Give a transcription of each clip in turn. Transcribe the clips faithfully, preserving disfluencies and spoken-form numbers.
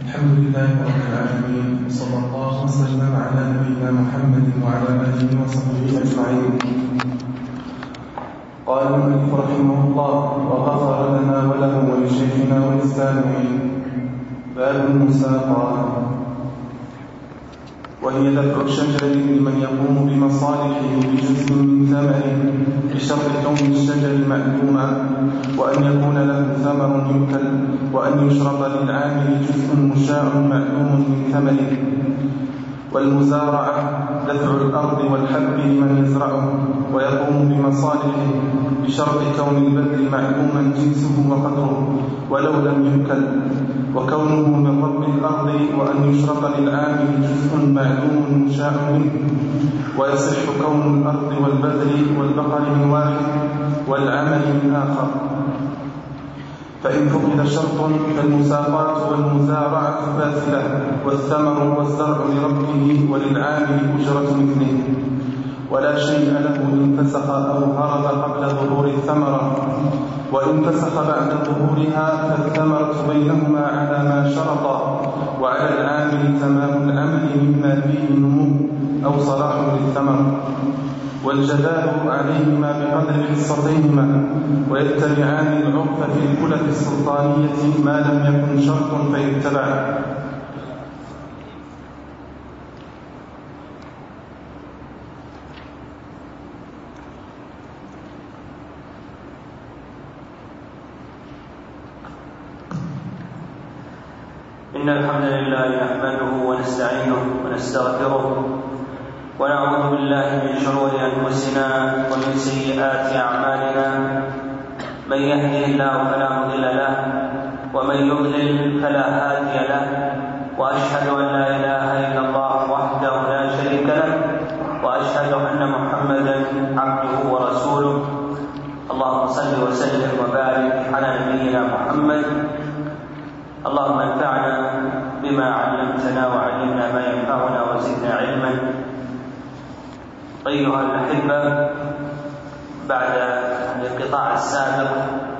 الحمد لله رب العالمين، صلى الله وسلم على نبينا محمد وعلى آله وصحبه أجمعين. قال المؤلف رحمه الله: وغفر لنا وله ولشيخنا وللسامعين. باب المساقات، وهي دفع الشجر لمن يقوم بمصالحه بجزء من ثمنه بشرط كون الشجر معلوما، وأن يكون له ثمر يؤكل، وأن يشرط للعامل جزء مشاع معلوم من ثمنه. والمزارعة دفع الأرض والحب لمن يزرعه ويقوم بمصالحه بشرط كون البذل معلوما جنسه وقدره ولو لم يؤكل، وكونه من رب الأرض، وأن يشرط للعامل جزء معلوم مشاع منه. ويصح كون الأرض والبذل والبقر من واحد والعمل من آخر. فإن فقد شرط فالمساقات والمزارعة باطلة، والثمر والزرع لربه وللعامل أجرة مثله، ولا شيء له إن فسخ أو هرب قبل ظهور الثمرة. وإن فسخ بعد ظهورها فالثمرة بينهما على ما شرط، وعلى العامل تمام العمل مما فيه نمو أو صلاح للثمر، والجدال عليهما بقدر حصتيهما، ويتبعان العرف في الكلف السلطانية ما لم يكن شرط فيتبع. إن الحمد لله نحمده ونستعينه ونستغفره ونعوذ بالله من شرور أنفسنا ومن سيئات أعمالنا. من يهده الله فلا مضل له، ومن يضلل فلا هادي له. وأشهد أن لا إله إلا الله وحده لا شريك له، وأشهد أن محمدا عبده ورسوله. اللهم صل وسلم وبارك على نبينا محمد. اللهم انفعنا بما علمتنا وعلمنا ما ينفعنا وزدنا علما. أيها الأحبة، بعد الانقطاع السابق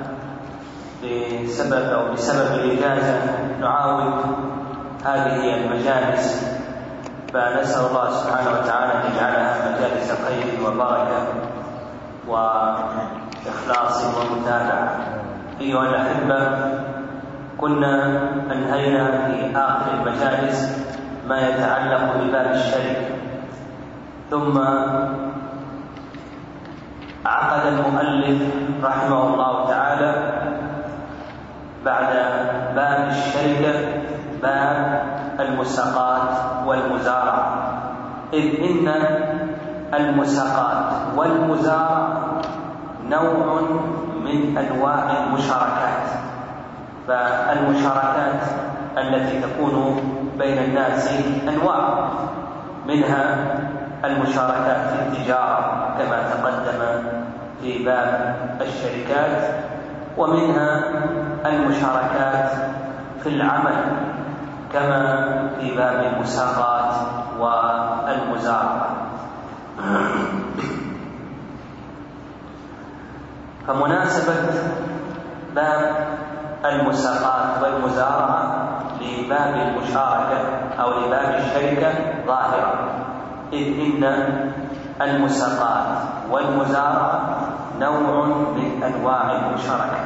بسبب أو بسبب الإجازة نعاود هذه المجالس، فنسأل الله سبحانه وتعالى أن يجعلها مجالس خير وبركة وإخلاص ومتابعة. أيها الأحبة، كنا أنهينا في آخر المجالس ما يتعلق بباب الشركة، ثم عقد المؤلف رحمه الله تعالى بعد باب الشركة باب المساقات والمزارعة، إذ إن المساقات والمزارعة نوع من أنواع المشاركات. فالمشاركات التي تكون بين الناس أنواع، منها المشاركات في التجارة كما تقدم في باب الشركات، ومنها المشاركات في العمل كما في باب المساقات والمزارعة. فمناسبة باب المساقات والمزارعة لباب المشاركة أو لباب الشركة ظاهرة، إذ إن المساقات والمزارعة نوع من أنواع المشاركة.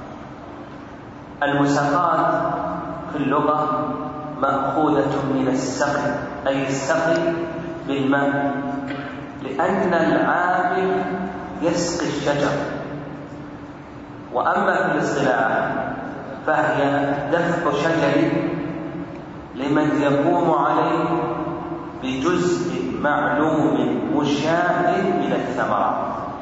المساقات في اللغة مأخوذة من السقي، أي السقي بالماء، لأن العامل يسقي الشجر. وأما في الاصطلاح فهي دفع شجر لمن يقوم عليه بجزء معلوم مشاع من الثمرات.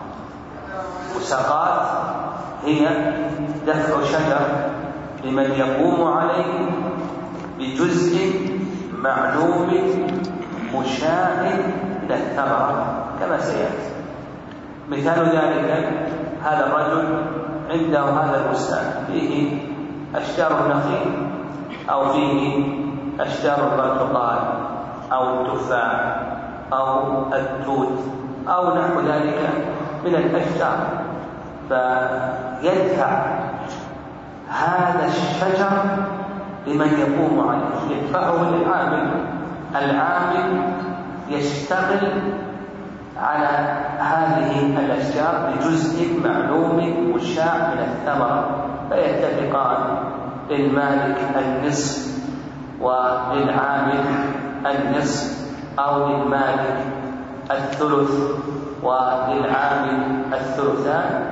مساقات هي دفع شجر لمن يقوم عليه بجزء معلوم مشاع من الثمرات كما سيأتي. مثال ذلك هذا الرجل عنده هذا البستان فيه أشجار النخيل أو فيه أشجار البرتقال أو التفاح أو التوت أو نحو ذلك من الأشجار، فيدفع هذا الشجر لمن يقوم عليه، يدفعه للعامل. العامل يشتغل على هذه الأشجار بجزء معلوم مشاع من الثمرة، فيتفقان، للمالك النصف وللعامل النصف، أو للمالك الثلث وللعامل الثلثان،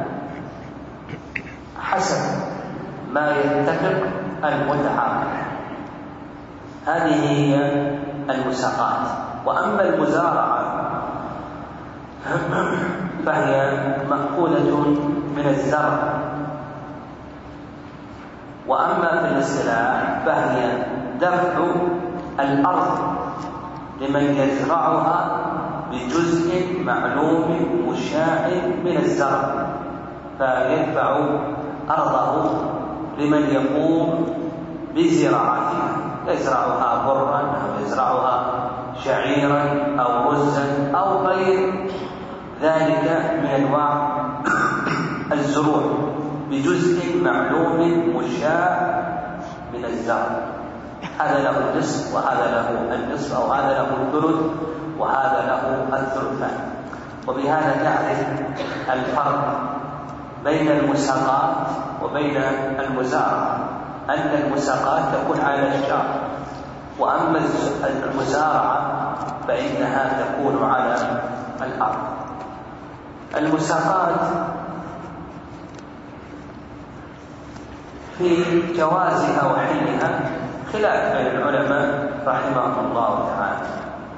حسب ما يتفق المتعاقد. هذه هي المساقات. وأما المزارعة فهي مأخوذة من الزرع، وأما في الاصطلاح فهي دفع الأرض لمن يزرعها بجزء معلوم مشاع من الزرع، فيدفع أرضه لمن يقوم بزراعتها، يزرعها برا أو يزرعها شعيرا أو رزا أو غير ذلك من أنواع الزروع بجزء معلوم مشاع من الزرع. هذا له النصف وهذا له النصف، أو هذا له الثلث وهذا له الثلثان. وبهذا تعرف الفرق بين المساقات وبين المزارعة، أن المساقات تكون على الأشجار، وأما المزارعة فإنها تكون على الأرض. المساقات في جوازها وحلها خلاف بين العلماء رحمهم الله تعالى.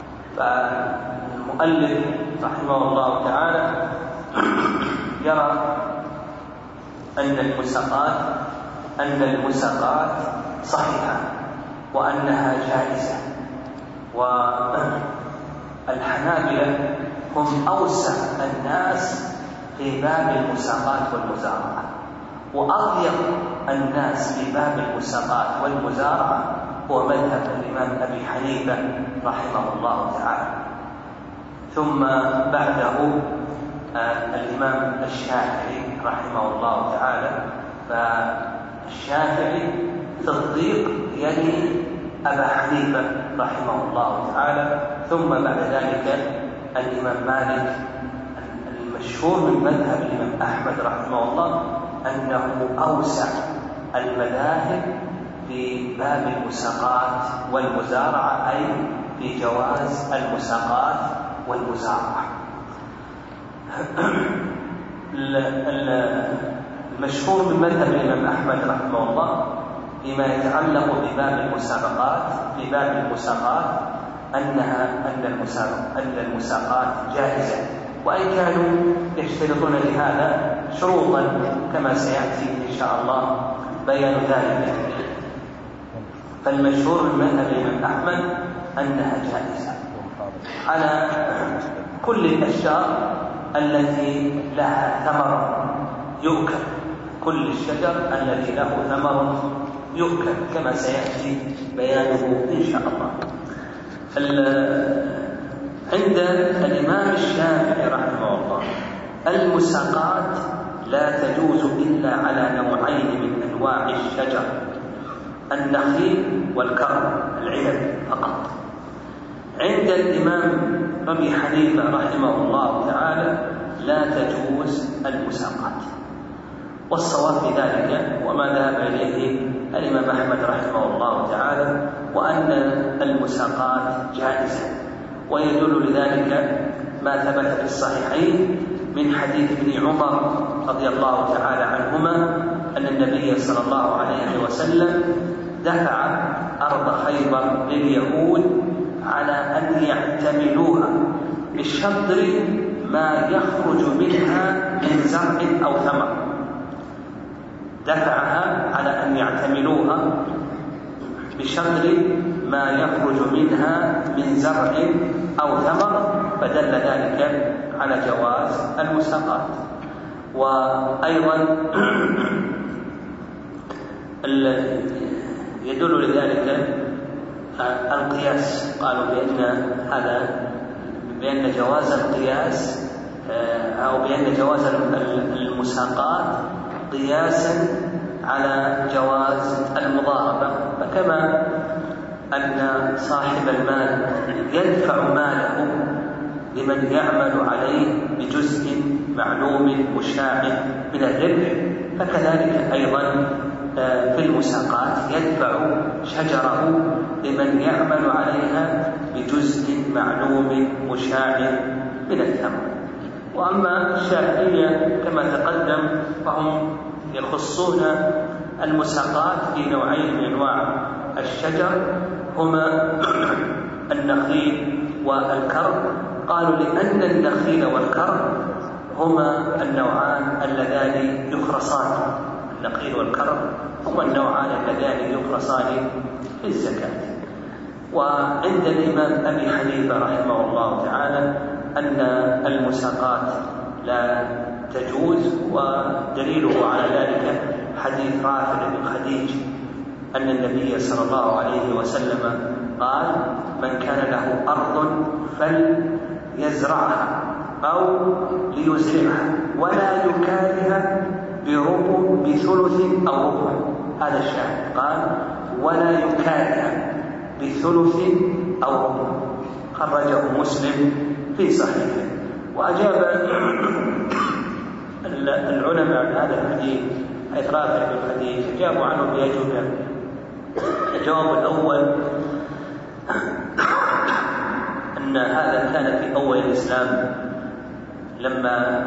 فالمؤلف رحمه الله تعالى يرى أن المساقات أن المساقات صحيحة وأنها جائزة. والحنابلة هم أوسع الناس في باب المساقات والمزارعة، وأضيق الناس في باب المساقات والمزارعة هو مذهب الإمام أبي حنيفة رحمه الله تعالى، ثم بعده الإمام الشافعي رحمه الله تعالى. فالشافعي في الضيق يلي أبا حنيفة رحمه الله تعالى، ثم بعد ذلك الإمام مالك. المشهور من مذهب الإمام أحمد رحمه الله أنه أوسع المذاهب في باب المساقات والمزارعة، أي في جواز المساقات والمزارعة. المشهور من مذهب الإمام أحمد رحمه الله فيما يتعلق بباب المساقات في باب المساقات أنها أن المساقات أن المساقات جائزة، وإن كانوا يشترطون لهذا شروطا كما سيأتي إن شاء الله بيان ذلك. فالمشهور من مذهب الإمام أحمد أنها جائزة على كل الأشجار التي لها ثمر يؤكل، كل الشجر الذي له ثمر يؤكل كما سيأتي بيانه إن شاء الله. عند الإمام الشافعي رحمه الله المساقات لا تجوز إلا على نوعين من أنواع الشجر، النخيل والكرم العنب فقط. عند الإمام أبي حنيفة رحمه الله تعالى لا تجوز المساقات، والصواب في ذلك وما ذهب إليه الإمام أحمد رحمه الله تعالى وأن المساقات جائزة. ويدل لذلك ما ثبت في الصحيحين من حديث ابن عمر رضي الله تعالى عنهما أن النبي صلى الله عليه وسلم دفع أرض خيبر لليهود على أن يعتملوها بشطر ما يخرج منها من زرع أو ثمر، دفعها على أن يعتملوها بشطر ما يخرج منها من زرع أو ثمر، فدل ذلك على جواز المساقات. وأيضا يدل لذلك القياس، قالوا بأن هذا بأن جواز القياس أو بأن جواز المساقات قياسا على جواز المضاربة، فكان كما أن صاحب المال يدفع ماله لمن يعمل عليه بجزء معلوم مشاع من الربح، فكذلك أيضا في المساقات يدفع شجره لمن يعمل عليها بجزء معلوم مشاع من الثمر. وأما الشافعية كما تقدم فهم يخصون المساقات في نوعين من أنواع الشجر هما النخيل والكرم. قالوا لأن النخيل والكرم هما النوعان اللذان يخرصان، النخيل والكرم هما النوعان اللذان يخرصان في الزكاة. وعند الإمام أبي حنيفة رحمه الله تعالى أن المساقات لا تجوز، ودليله على ذلك حديث رافع بن خديج أن النبي صلى الله عليه وسلم قال: من كان له أرض فليزرعها أو ليزرعها ولا يكالها بربع بثلث أو ربع. هذا الشاهد، قال: ولا يكالها بثلث أو ربع، خرجه مسلم في صحيحه. وأجاب العلماء عن هذا الحديث حيث رافع بن خديج أجابوا عنه بأجوبة. الجواب الأول أن هذا كان في أول الإسلام، لما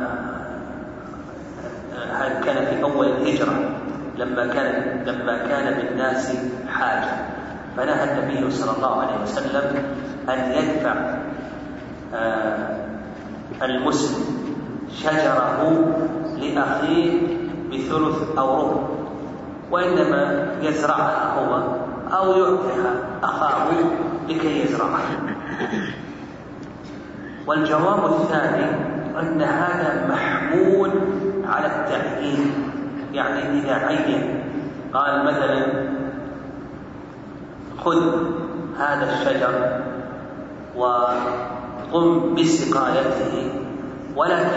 كان في أول الهجرة، لما كان لما كان بالناس حاجة، فنهى النبي صلى الله عليه وسلم أن يدفع المسلم شجره لأخيه بثلث أو ربع، وإنما يزرعها هو أو يعطيها أخاه لكي يزرعها. والجواب الثاني أن هذا محمول على التعيين، يعني إذا عين قال مثلا: خذ هذا الشجر وقم بسقايته ولك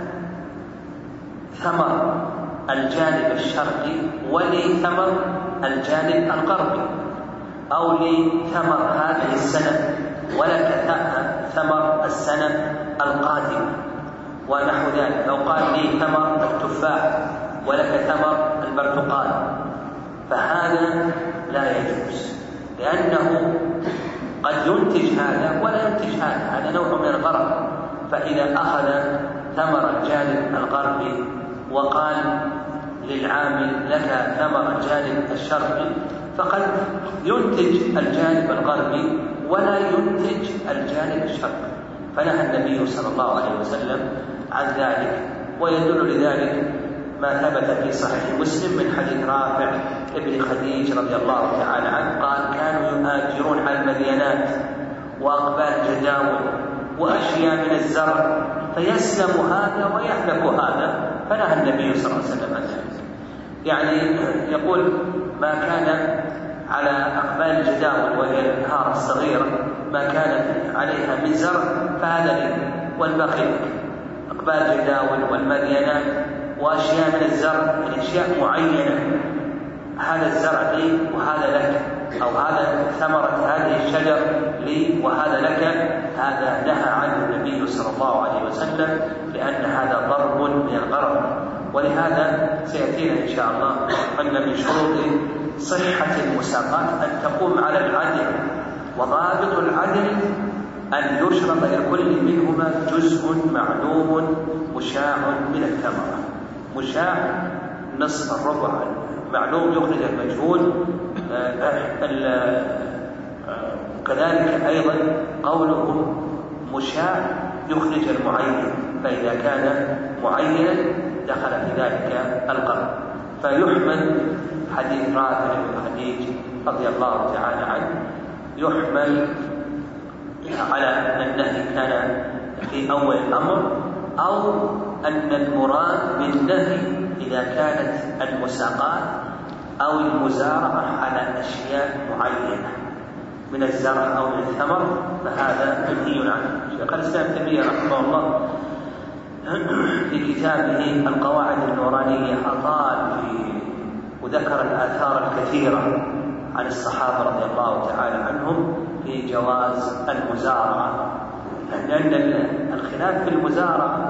ثمر الجانب الشرقي ولي ثمر الجانب الغربي، أو لي ثمر هذه السنة ولك ثمر السنة القادمة ونحو ذلك، أو قال لي ثمر التفاح ولك ثمر البرتقال، فهذا لا يجوز، لأنه قد ينتج هذا ولا ينتج هذا، هذا نوع من الغرر. فإذا أخذ ثمر الجانب الغربي وقال للعامل: لك ثمر الجانب الشرقي، فقد ينتج الجانب الغربي ولا ينتج الجانب الشرقي، فنهى النبي صلى الله عليه وسلم عن ذلك. ويدل لذلك ما ثبت في صحيح مسلم من حديث رافع ابن خديج رضي الله تعالى عنه قال: كانوا يؤاجرون على المدينات وأقبال جداول وأشياء من الزرع، فيسلم هذا ويهلك هذا، فنهى النبي صلى الله عليه وسلم عن ذلك. يعني يقول: ما كان على أقبال الجداول وهي الأنهار الصغيرة ما كانت عليها من زرع فهذا لي والباقي لك. أقبال الجداول والمدينات وأشياء من الزرع، أشياء معينة، هذا الزرع لي وهذا لك، أو هذا ثمرة هذه الشجر لي وهذا لك، هذا نهى عنه النبي صلى الله عليه وسلم، لأن هذا ضرب من الغرب. ولهذا سيأتينا إن شاء الله أن من شروط صحة المساقات أن تقوم على العدل، وضابط العدل أن يشرط لكل منهما جزء معلوم مشاع من الثمرة. مشاع نصف الربع، معلوم يخرج المجهول. كذلك أيضا قوله مشاع يخرج المعين، فإذا كان معينا دخل في ذلك القرن. فيحمل حديث رافع بن خديج رضي الله تعالى عنه يحمل على أن النهي كان في أول الأمر، أو أن المراد بالنهي إذا كانت المساقات أو المزارعة على أشياء معينة من الزرع أو من الثمر، فهذا منهي عنه. شيخ الإسلام ابن تيمية رحمه الله في كتابه القواعد النورانية أطال في وذكر الآثار الكثيرة عن الصحابة رضي الله تعالى عنهم في جواز المزارعة، لأن الخلاف في المزارعة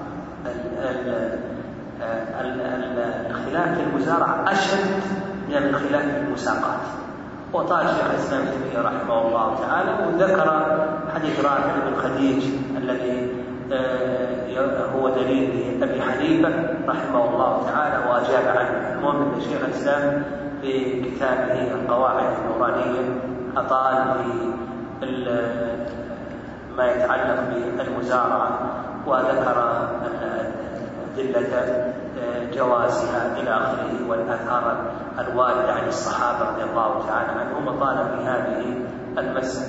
الخلاف في المزارعة أشد من الخلاف في المساقات. وطال شيخ الإسلام ابن تيمية رحمه الله تعالى وذكر حديث رافع بن خديج الذي هو دليل لأبي حنيفة رحمه الله تعالى وأجاب عنه. المهم أن شيخ الإسلام في كتابه القواعد النورانية أطال في ما يتعلق بالمزارعة وذكر أدلة جوازها إلى آخره والآثار الواردة عن الصحابة رضي الله تعالى عنهم، وطال في هذه المسألة.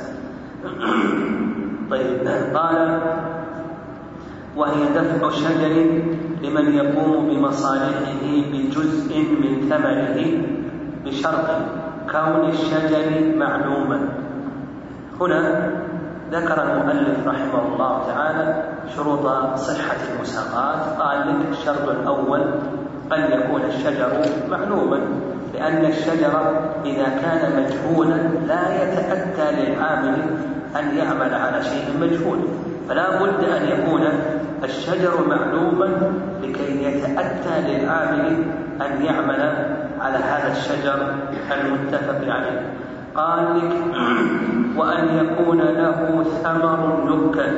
طيب، قال: وهي دفع شجر لمن يقوم بمصالحه بجزء من ثمره بشرط كون الشجر معلوما. هنا ذكر المؤلف رحمه الله تعالى شروط صحة المساقات. قال لك: الشرط الأول أن يكون الشجر معلوما، لأن الشجر إذا كان مجهولا لا يتأتى للعامل أن يعمل على شيء مجهول، فلا بد أن يكون الشجر معلوما لكي يتأتى للعامل أن يعمل على هذا الشجر المتفق عليه. قال لك: وأن يكون له ثمر يؤكل.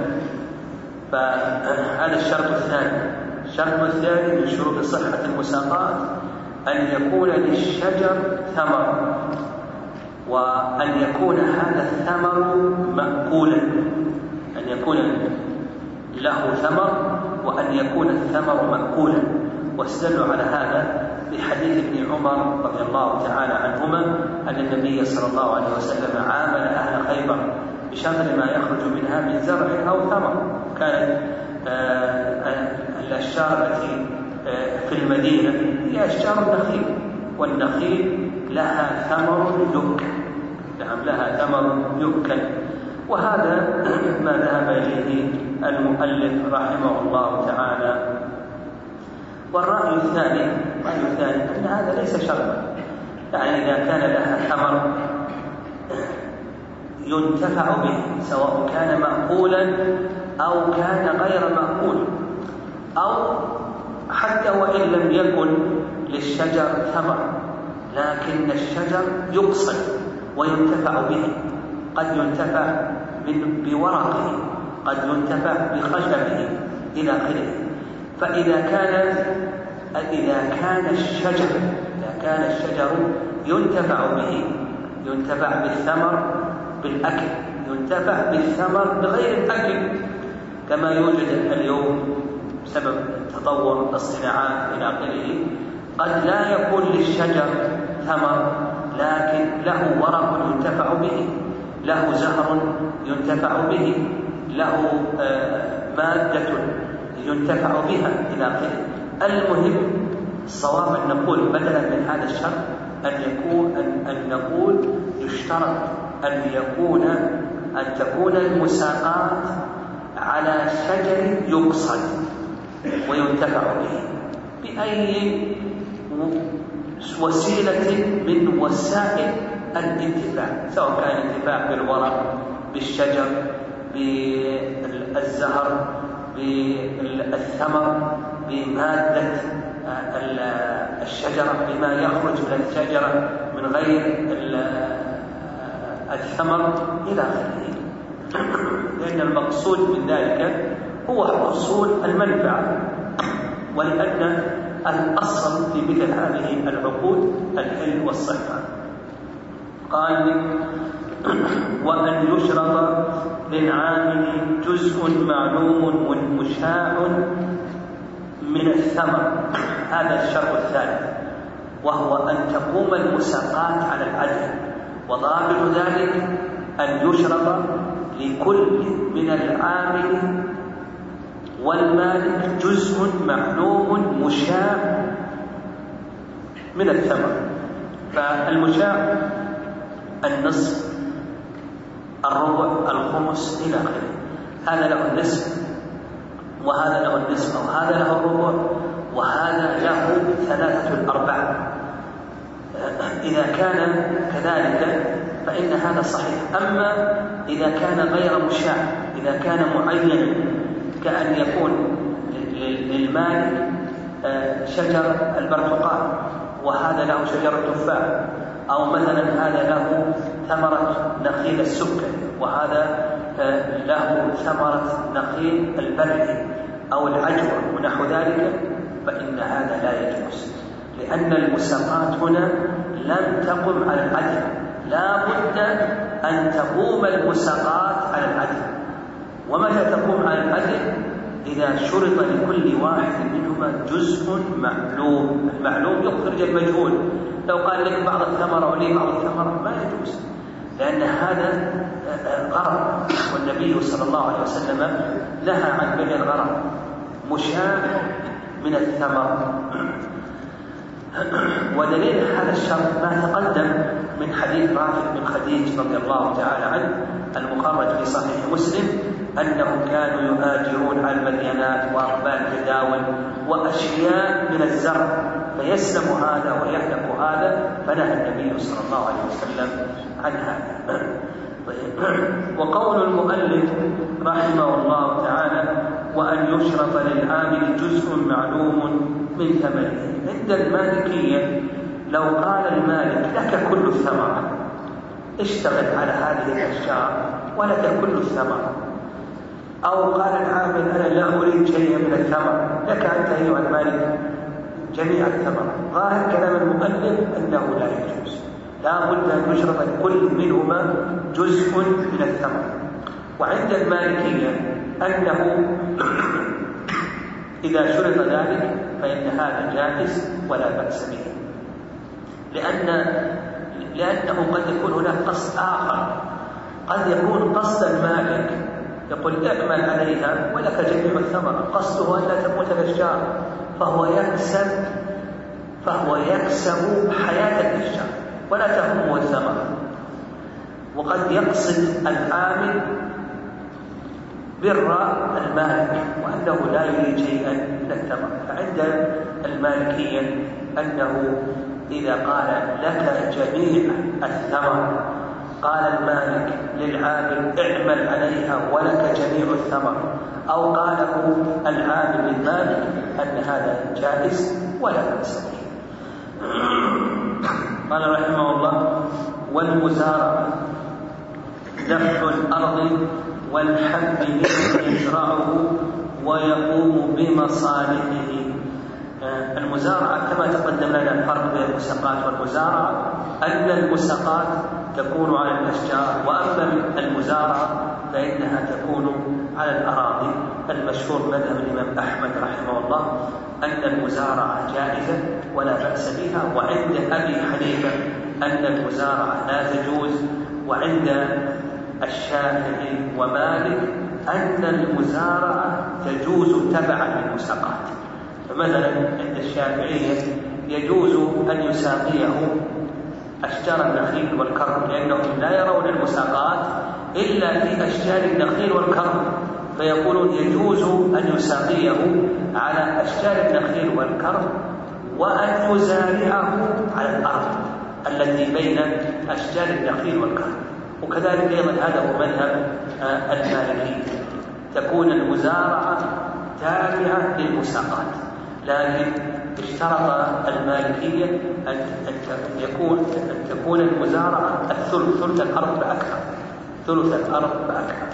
فهذا الشرط الثاني. الشرط الثاني من شروط صحة المساقات أن يكون للشجر ثمر، وأن يكون هذا الثمر مأكولا، أن يكون له ثمر وأن يكون الثمر مأكولا. واستدلوا على هذا بحديث ابن عمر رضي الله تعالى عنهما أن النبي صلى الله عليه وسلم عامل أهل خيبر بشطر ما يخرج منها من زرع أو ثمر. كانت الأشجار التي في المدينة هي أشجار النخيل، والنخيل لها ثمر يؤكل، نعم لها ثمر يؤكل. وهذا ما ذهب إليه المؤلف رحمه الله تعالى. والرأي الثاني الرأي الثاني أن هذا ليس شرطا، يعني إذا كان لها ثمر ينتفع به سواء كان مأكولا أو كان غير مأكول، أو حتى وإن لم يكن للشجر ثمر لكن الشجر يقصد وينتفع به، قد ينتفع بورقه، قد ينتفع بخشبه إلى آخره. فإذا كان إذا كان الشجر إذا كان الشجر ينتفع به، ينتفع بالثمر بالأكل، ينتفع بالثمر بغير الأكل، كما يوجد اليوم بسبب تطور الصناعات إلى آخره. قد لا يكون للشجر ثمر لكن له ورق ينتفع به، له زهر ينتفع به، له مادة ينتفع بها إلى آخره. المهم الصواب أن نقول بدلا من هذا الشرط أن يكون أن, أن نقول يشترط أن يكون أن تكون المساقات على شجر يقصد وينتفع به بأي وسيلة من وسائل الانتفاع، سواء كان الانتفاع بالورق، بالشجر، بالزهر، بالثمر، بمادة الشجرة، بما يخرج من الشجرة من غير الثمر إلى آخره. لأن المقصود من ذلك هو حصول المنفعة، ولأن الأصل في مثل هذه العقود الحل والصحة. قال: وأن يشرط للعامل جزء معلوم مشاع من الثمر. هذا الشرط الثالث، وهو أن تقوم المساقات على العدل. وضابط ذلك أن يشرط لكل من العامل والمالك جزء معلوم مشاع من الثمر. فالمشاع النصف، الربع، الخمس إلى آخره. هذا له النصف وهذا له النصف، أو هذا له الربع وهذا له ثلاثة الأرباع. إذا كان كذلك فإن هذا صحيح. أما إذا كان غير مشاع، إذا كان معين كأن يكون للمالك شجر البرتقال وهذا له شجر التفاح، أو مثلا هذا له ثمرة نخيل السكر وهذا له ثمرة نخيل البرد أو العجوة ونحو ذلك، فإن هذا لا يجوز، لأن المساقات هنا لم تقم على العدل. لا بد أن تقوم المساقات على العدل. ومتى تقوم على العدل؟ إذا شرط لكل واحد منهما جزء معلوم. المعلوم يخرج المجهول. لو قال لك بعض الثمرة ولي بعض الثمرة ما يجوز، لأن هذا غرض، والنبي صلى الله عليه وسلم نهى عن بيع الغرض مشاع من الثمر. ودليل هذا الشرط ما تقدم من حديث رافع بن خديج رضي الله تعالى عنه المخرج في صحيح مسلم أنهم كانوا يهاجرون على المدينات وأقبال التداول وأشياء من الزرع، فيسلم هذا ويهلك هذا، فنهى النبي صلى الله عليه وسلم عن هذا. وقول المؤلف رحمه الله تعالى وأن يشرط للعامل جزء معلوم من ثمنه. عند المالكية لو قال المالك لك كل الثمرة، اشتغل على هذه الأشجار ولك كل الثمرة، أو قال العامل أنا لا أريد شيئا من الثمر، لك أنت أيها المالك جميع الثمرة. ظاهر كلام المؤلف أنه لا يجوز، لا بد أن يشرط لكل منهما جزء من الثمر. وعند المالكية أنه إذا شرط ذلك فإن هذا جائز ولا بأس به، لأن لأنه قد يكون هناك قصد آخر. قد يكون قصد المالك يقول اعمل عليها ولك جميع الثمرة، قصده أن لا تموت الأشجار، فهو يكسب فهو يكسب حياة الأشجار ولا تهمه الثمرة. وقد يقصد العامل بر المالك وأنه لا يريد شيئا من الثمر. فعند المالكية أنه إذا قال لك جميع الثمر، قال المالك للعامل اعمل عليها ولك جميع الثمر، أو قاله العامل للمالك، أن هذا جائز ولا بأس به. قال رحمه الله والمزارعة دفع الأرض والحب يزرعه ويقوم بمصالحه. المزارعة كما تقدم لنا الفرق بين المساقات والمزارعة، أن المساقات تكون على الأشجار، وأما المزارعة فإنها تكون على الأراضي. المشهور مذهب الإمام أحمد رحمه الله أن المزارعة جائزة ولا بأس بها، وعند أبي حنيفة أن المزارعة لا تجوز، وعند الشافعي ومالك أن المزارعة تجوز تبعا للمساقات. فمثلا عند الشافعية يجوز أن يساقيه أشجار النخيل والكرم، لأنهم لا يرون المساقات إلا في أشجار النخيل والكرم، فيقولون يجوز أن يساقيه على أشجار النخيل والكرم وأن يزارعه على الأرض التي بين أشجار النخيل والكرم. وكذلك أيضا هذا هو مذهب المالكية، تكون المزارعة تابعة للمساقات، لكن اشترط المالكية أن يكون أن تكون المزارعة الثلث ثلث الأرض بأكثر ثلث الأرض بأكثر.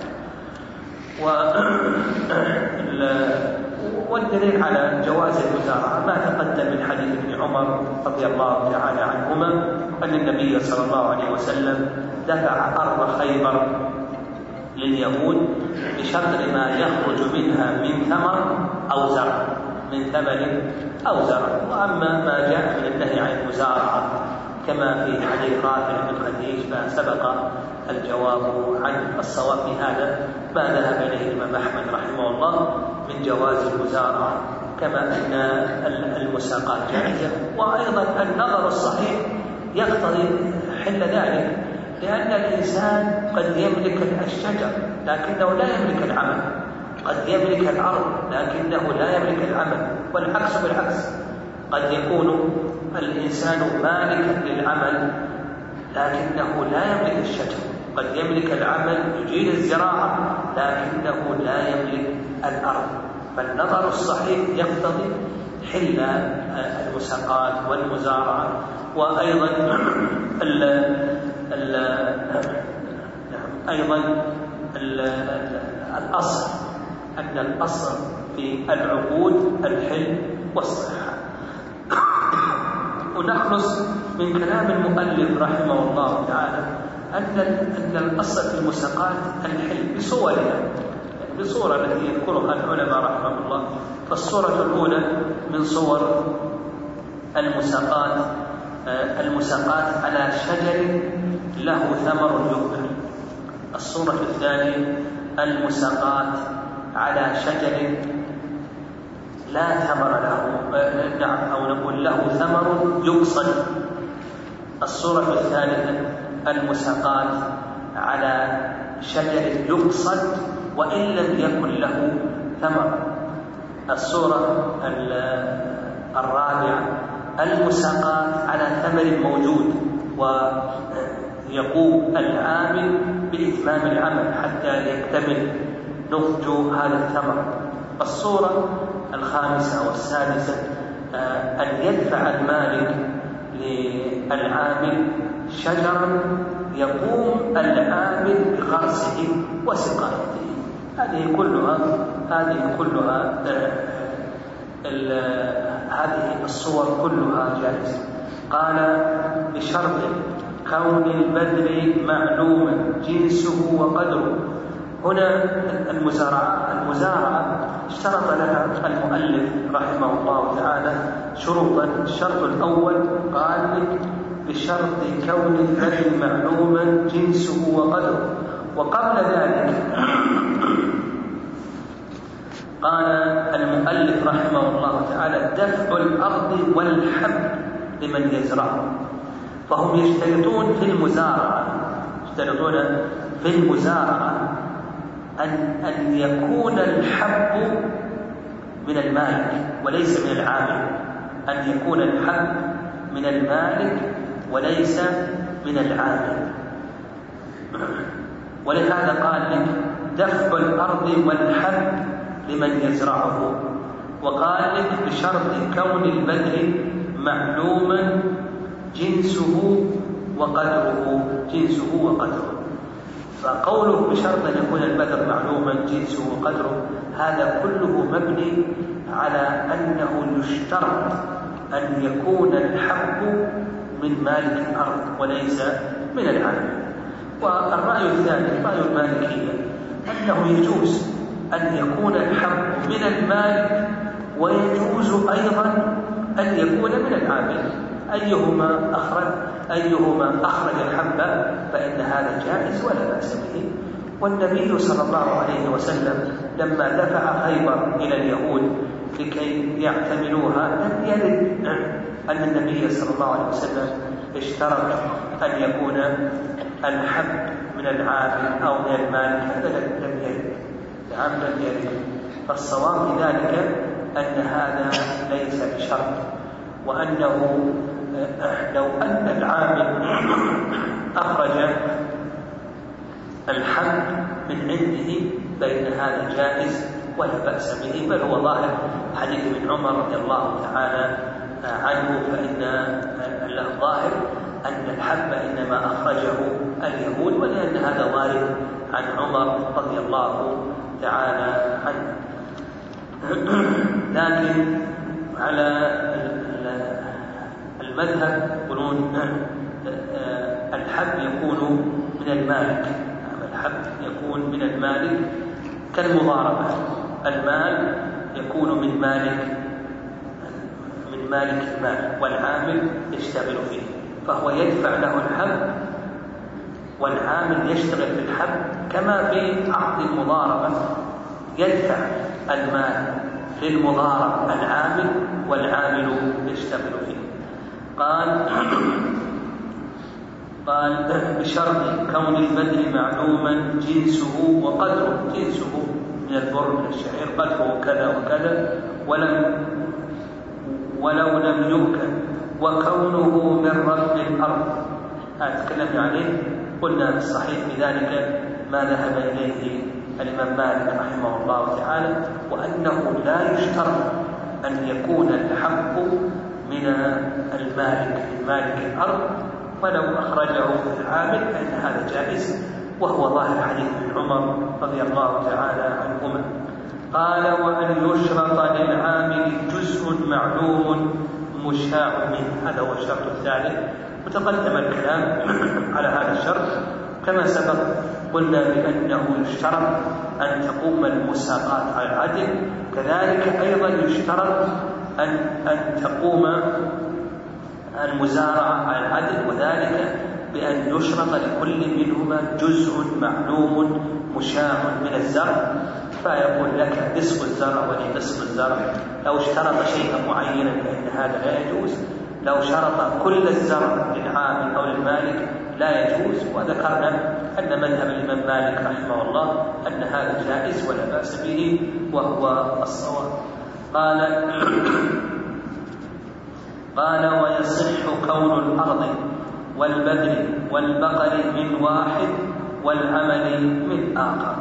والدليل على جواز المزارعة ما تقدم من حديث ابن عمر رضي الله تعالى عنهما أن النبي صلى الله عليه وسلم دفع أرض خيبر لليهود بشطر ما يخرج منها من ثمر أو زرع، من ثمر أو زرع. وأما ما جاء من النهي عن المزارعة كما في حديث رافع بن خديج فسبق الجواب عن الصواب في هذا ما ذهب إليه الإمام أحمد رحمه الله من جواز المزارعة، كما أن المساقات جائزة. وأيضا النظر الصحيح يقتضي حل ذلك، لأن الإنسان قد يملك الشجر لكنه لا يملك العمل، قد يملك الأرض لكنه لا يملك العمل، والعكس بالعكس. قد يكون الإنسان مالكا للعمل لكنه لا يملك الشجر. قد يملك العمل يجيد الزراعة لكنه لا يملك الأرض. فالنظر الصحيح يقتضي حل المساقات والمزارعة. وأيضا ال ال أيضا ال الأصل أن الأصل في العقود الحل والصحة. ونخلص من كلام المؤلف رحمه الله تعالى أن أن الأصل في المساقات الحل بصورها، يعني بصورة التي يذكرها العلماء رحمه الله. فالصورة الأولى من صور المساقات المساقات على شجر له ثمر يؤكل. الصورة الثانية المساقات على شجر لا ثمر له، نعم أو نقول له ثمر يقصد. الصورة الثالثة المساقات على شجر يقصد وإن لم يكن له ثمر. الصورة الرابعة المساقات على ثمر موجود ويقوم العامل بإتمام العمل حتى يكتمل نضج هذا الثمر. الصورة الخامسة والسادسة أن يدفع المالك للعامل شجرا يقوم العامل بغرسه وسقايته. هذه كلها هذه كلها هذه الصور كلها جائزة. قال بشرط كون البذر معلوما جنسه وقدره. هنا المزارعة المزارعة اشترط لها المؤلف رحمه الله تعالى شروطا. الشرط الأول قال بشرط كون البذر معلوما جنسه وقدره. وقبل ذلك قال المؤلف رحمه الله تعالى دفع الأرض والحب لمن يزرعه. فهم يشترطون في المزارعة يشترطون في المزارعة أن أن يكون الحب من المالك وليس من العامل. أن يكون الحب من المالك وليس من العامل. ولهذا قال لك دفع الأرض والحب لمن يزرعه. وقال لك بشرط كون البذر معلوما جنسه وقدره جنسه وقدره. فقوله بشرط أن يكون البذر معلوما جنسه وقدره هذا كله مبني على أنه يشترط أن يكون الحب من مالك الأرض وليس من العامل. والرأي الثاني رأي المالكية أنه يجوز أن يكون الحب من المالك ويجوز أيضا أن يكون من العامل. أيهما أخرج أيهما أخرج الحب فإن هذا جائز ولا بأس به. والنبي صلى الله عليه وسلم لما دفع خيبر إلى اليهود لكي يعتملوها لم يرد أن النبي صلى الله عليه وسلم اشترط أن يكون الحب من العامل أو من المالك. هذا لم يرد نعم لم يرد. فالصواب في ذلك أن هذا ليس بشرط، وأنه لو أن العامل أخرج الحب من عنده فإن هذا جائز ولا بأس به. بل هو ظاهر حديث ابن عمر رضي الله تعالى عنه فإن الظاهر أن الحب إنما أخرجه اليهود، ولأن هذا وارد عن عمر رضي الله تعالى عنه. لكن على المذهب يقولون الحب يكون من المالك. الحب يكون من المالك كالمضاربة. المال يكون من مالك من مالك المال والعامل يشتغل فيه، فهو يدفع له الحب والعامل يشتغل في الحب. كما في عقد المضاربة يدفع المال للمضارب العامل والعامل يشتغل فيه. قال قال بشرط كون البذر معلوما جنسه وقدره. جنسه من البر من الشعير قدره كذا وكذا ولم ولو لم يؤكل وكونه من رب الأرض. هذا تكلمنا عليه، قلنا الصحيح بذلك ما ذهب إليه الإمام مالك رحمه الله تعالى، وأنه لا يشترط أن يكون الحق من المالك من مالك الأرض، ولو أخرجه العامل فإن هذا جائز، وهو ظاهر حديث ابن عمر رضي الله تعالى عنهما. قال: وأن يشرط للعامل جزء معلوم مشاع منه. هذا هو الشرط الثالث، وتقدم الكلام على هذا الشرط كما سبق. قلنا بأنه يشترط أن تقوم المساقات على العدل، كذلك أيضا يشترط أن, أن تقوم المزارعة على العدل، وذلك بأن يشرط لكل منهما جزء معلوم مشاع من الزرع، فيقول لك نصف الزرع ولي نصف الزرع. لو اشترط شيئا معينا فإن هذا لا يجوز، لو شرط كل الزرع للعامل أو للمالك لا يجوز. وذكرنا أن مذهب الإمام مالك رحمه الله أن هذا جائز ولا بأس به، وهو الصواب. قال قال: ويصح كون الأرض والبذر والبقر من واحد والعمل من آخر.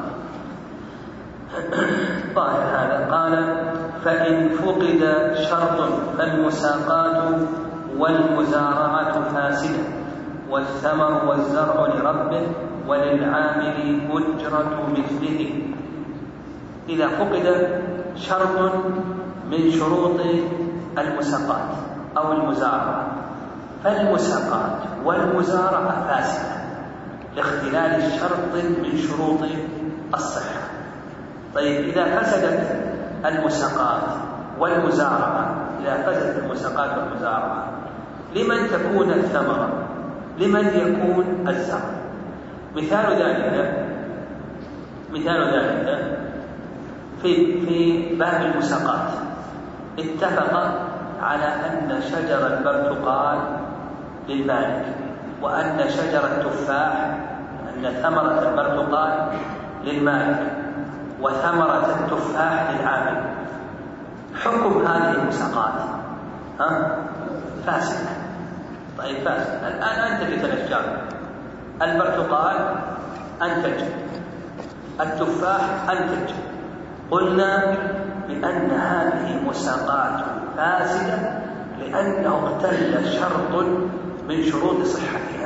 قال هذا قال: فإن فقد شرط فالمساقات والمزارعة فاسدة، والثمر والزرع لربه وللعامل أجرة مثله. إذا فقد شرط من شروط المساقات أو المزارعة فالمساقات والمزارعة فاسدة لاختلال شرط من شروط الصحة. طيب، إذا فسدت المساقات والمزارعة إذا فسدت المساقات والمزارعة لمن تكون الثمرة؟ لمن يكون الزرع؟ مثال ذلك مثال ذلك في في باب المساقات اتفق على أن شجر البرتقال للمالك، وأن شجر التفاح أن ثمرة البرتقال للمالك وثمرة التفاح للعامل. حكم هذه المساقات ها فاسد. طيب، فاسد. الآن أنتجت الأشجار، البرتقال أنتج، التفاح أنتج، قلنا بأن هذه مساقات فاسدة لأنه اختل شرط من شروط صحتها.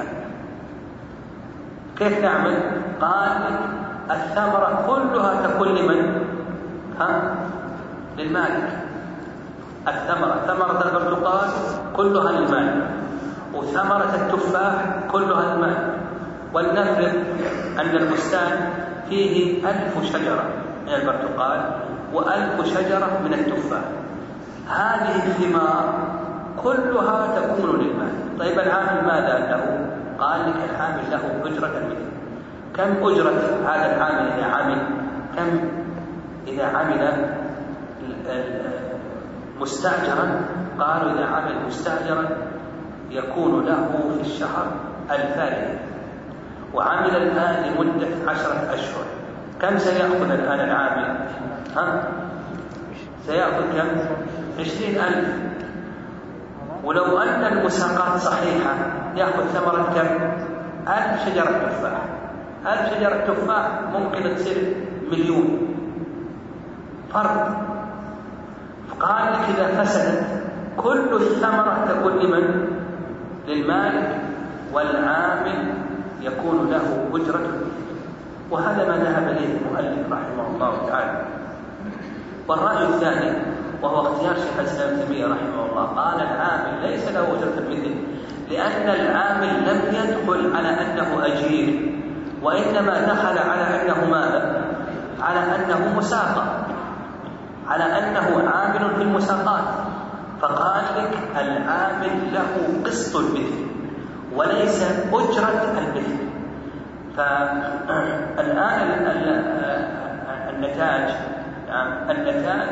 كيف نعمل؟ قال الثمرة كلها تكون لمن؟ ها؟ للمالك. الثمرة ثمرة البرتقال كلها للمالك، وثمرة التفاح كلها للمالك. ولنفرض أن البستان فيه ألف شجرة من البرتقال وألف شجرة من التفاح، هذه الثمار كلها تكون للمالك. طيب، العامل ماذا له؟ قال لك العامل له أجرة مثل. كم أجرة هذا العامل إذا عمل؟ كم إذا عمل مستأجرا؟ قالوا إذا عمل مستأجرا يكون له في الشهر ألف ريال، وعمل الآن لمدة عشرة أشهر. كم سيأخذ الآن العامل؟ ها؟ سيأخذ كم؟ عشرين ألف. ولو أن المساقات صحيحة يأخذ ثمرة كم؟ ألف شجرة تفاح. ألف شجرة تفاح ممكن تصير مليون فرق. فقال لك إذا فسدت كل الثمرة تكون لمن؟ للمالك، والعامل يكون له أجرة. وهذا ما ذهب إليه المؤلف رحمه الله تعالى. والرأي الثاني وهو اختيار شيخ الإسلام ابن تيمية رحمه الله، قال العامل ليس له أجرة المثل، لأن العامل لم يدخل على أنه أجير، وإنما دخل على أنه ماذا؟ على أنه مساقى، على أنه عامل في المساقات. فقال لك العامل له قسط المثل وليس أجرة المثل. فالآن النتاج النتاج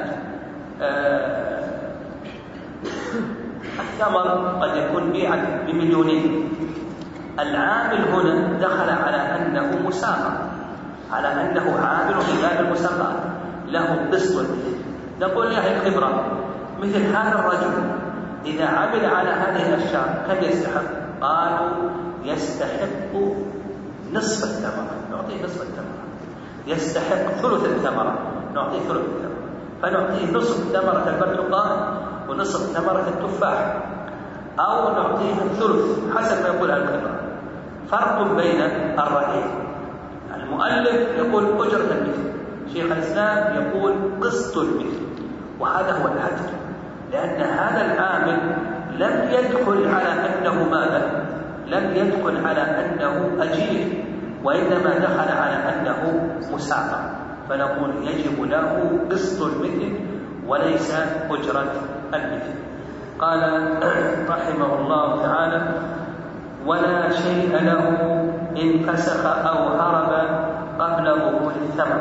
الثمر قد يكون بيعا بمليونين. العامل هنا دخل على أنه مساقى، على أنه عامل في باب المساقات له قسط. نقول له الخبرة مثل هذا الرجل إذا عمل على هذه الأشجار كم يستحق؟ قالوا يستحق نصف الثمرة، نعطيه نصف الثمرة. يستحق ثلث الثمرة، نعطيه ثلث الثمرة. فنعطيه نصف ثمرة البرتقال ونصف ثمرة التفاح، أو نعطيه الثلث حسب ما يقول الخبرة. فرق بين الرأيين. المؤلف يقول أجرة المثل، شيخ الإسلام يقول قسط المثل، وهذا هو العدل، لأن هذا العامل لم يدخل على أنه ماذا؟ لم يدخل على أنه أجير، وإنما دخل على أنه مساقى، فنقول يجب له قسط المثل وليس أجرة المثل. قال رحمه الله تعالى: ولا شيء له إن فسخ أو هرب قبل ظهور الثمر.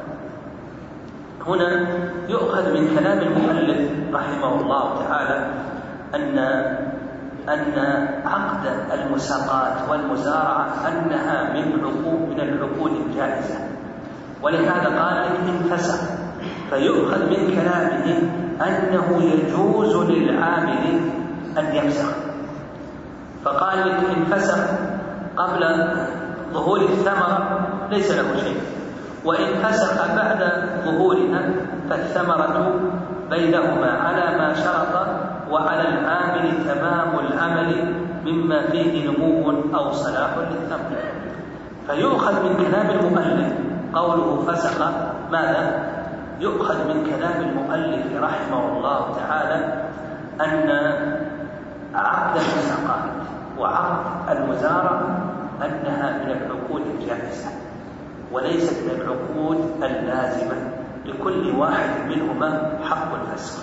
هنا يؤخذ من كلام المؤلف رحمه الله تعالى أن أن عقد المساقات والمزارعة أنها من عقود من العقود الجائزة، ولهذا قال إن فسخ، فيؤخذ من كلامه أنه يجوز للعامل أن يفسخ. فقال إن فسخ قبل ظهور الثمرة ليس له شيء، وإن فسخ بعد ظهورها فالثمرة بينهما على ما شرط، وعلى العامل تمام العمل مما فيه نمو أو صلاح للثمر. فيؤخذ من كلام المؤلف قوله فسخ ماذا؟ يؤخذ من كلام المؤلف رحمه الله تعالى أن عقد المساقات وعقد المزارعة أنها من العقود الجائزة وليست من العقود اللازمة، لكل واحد منهما حق الفسخ.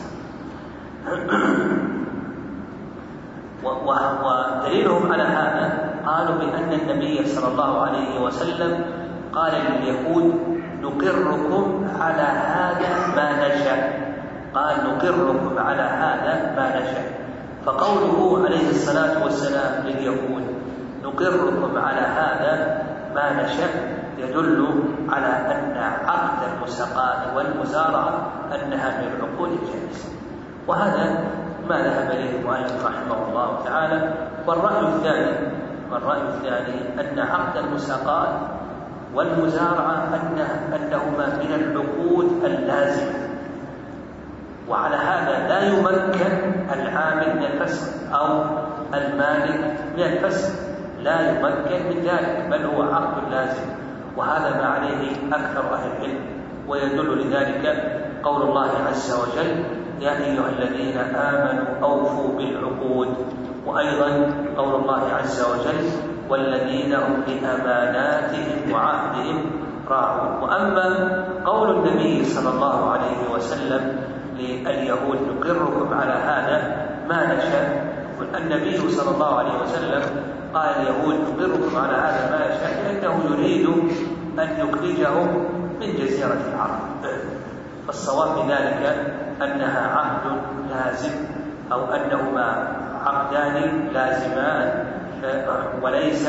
ودليلهم على هذا قالوا بأن النبي صلى الله عليه وسلم قال لليهود: نقركم على هذا ما نشاء. قال: نقركم على هذا ما نشاء. فقوله عليه الصلاة والسلام لليهود: نقركم على هذا ما نشاء، يدل على أن عقد المساقات والمزارعة أنها من العقود الجائزة. وهذا ما ذهب إليه المؤلف رحمه الله تعالى. والرأي الثاني والرأي الثاني أن عقد المساقات والمزارعة أنهما من العقود اللازمة، وعلى هذا لا يمكن العامل من الفسخ أو المالك من الفسخ، لا يمكن من ذلك، بل هو عقد لازم. وهذا ما عليه أكثر أهل العلم، ويدل لذلك قول الله عز وجل: يا أيها الذين آمنوا أوفوا بالعقود. وأيضا قول الله عز وجل: والذين هم لأماناتهم وعهدهم راعون. وأما قول النبي صلى الله عليه وسلم لليهود: نقركم على هذا ما نشاء، النبي صلى الله عليه وسلم قال اليهود: نقركم على هذا ما نشاء، لأنه يريد أن يخرجهم من جزيرة العرب. فالصواب في ذلك أنها عقد لازم، أو أنهما عقدان لازمان، وليس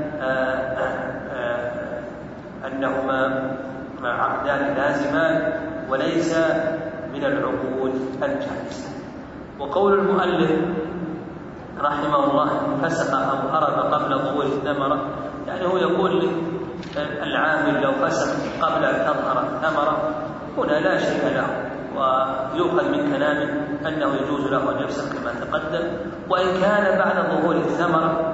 أنهما عقدان لازمان وليس من العقود الجائزة. وقول المؤلف رحمه الله: فسخ أو هرب قبل ظهور الثمرة، يعني هو يقول العامل لو فسخ قبل أن تظهر الثمرة هنا لا شيء له، ويؤخذ من كلامه أنه يجوز له أن يفسخ كما تقدم. وإن كان بعد ظهور الثمرة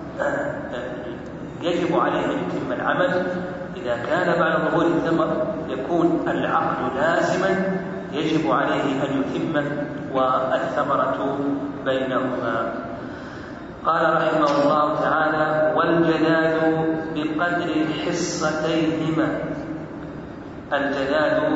يجب عليه أن يتم العمل. إذا كان بعد ظهور الثمرة يكون العقد لازما، يجب عليه أن يتمه، والثمرة بينهما. قال رحمه الله تعالى: والجداد بقدر حصتيهما. الجداد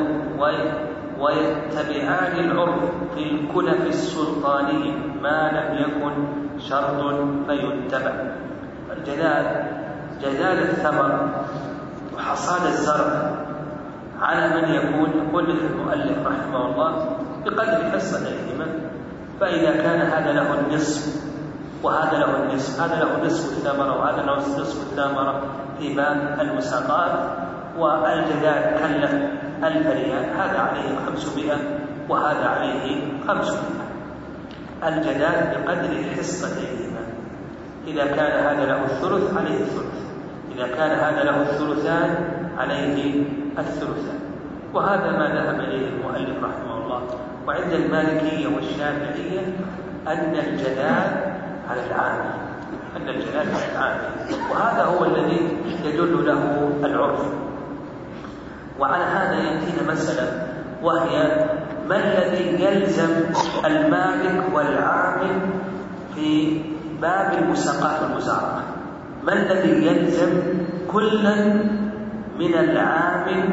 ويتبعان العرف في الكلف السلطاني ما لم يكن شرط فيتبع. الجداد جداد الثمر وحصاد الزرع على من يكون، يقول المؤلف رحمه الله: بقدر حصتيهما. فإذا كان هذا له النصف وهذا له النصف، هذا له نصف الثمرة وهذا له نصف الثمرة في باب المساقات، والجداد كلف ألف ريال، هذا عليه خمسمائة وهذا عليه خمسمائة. الجداد بقدر حصتيهما. إذا كان هذا له الثلث عليه الثلث، إذا كان هذا له الثلثان عليه الثلثان. وهذا ما ذهب إليه المؤلف رحمه الله. وعند المالكية والشافعية أن الجداد على العامل، أن الجداد على العامل، وهذا هو الذي يدل له العرف. وعلى هذا يأتينا مسألة، وهي ما الذي يلزم المالك والعامل في باب المساقات والمزارعة؟ ما الذي يلزم كلا من العامل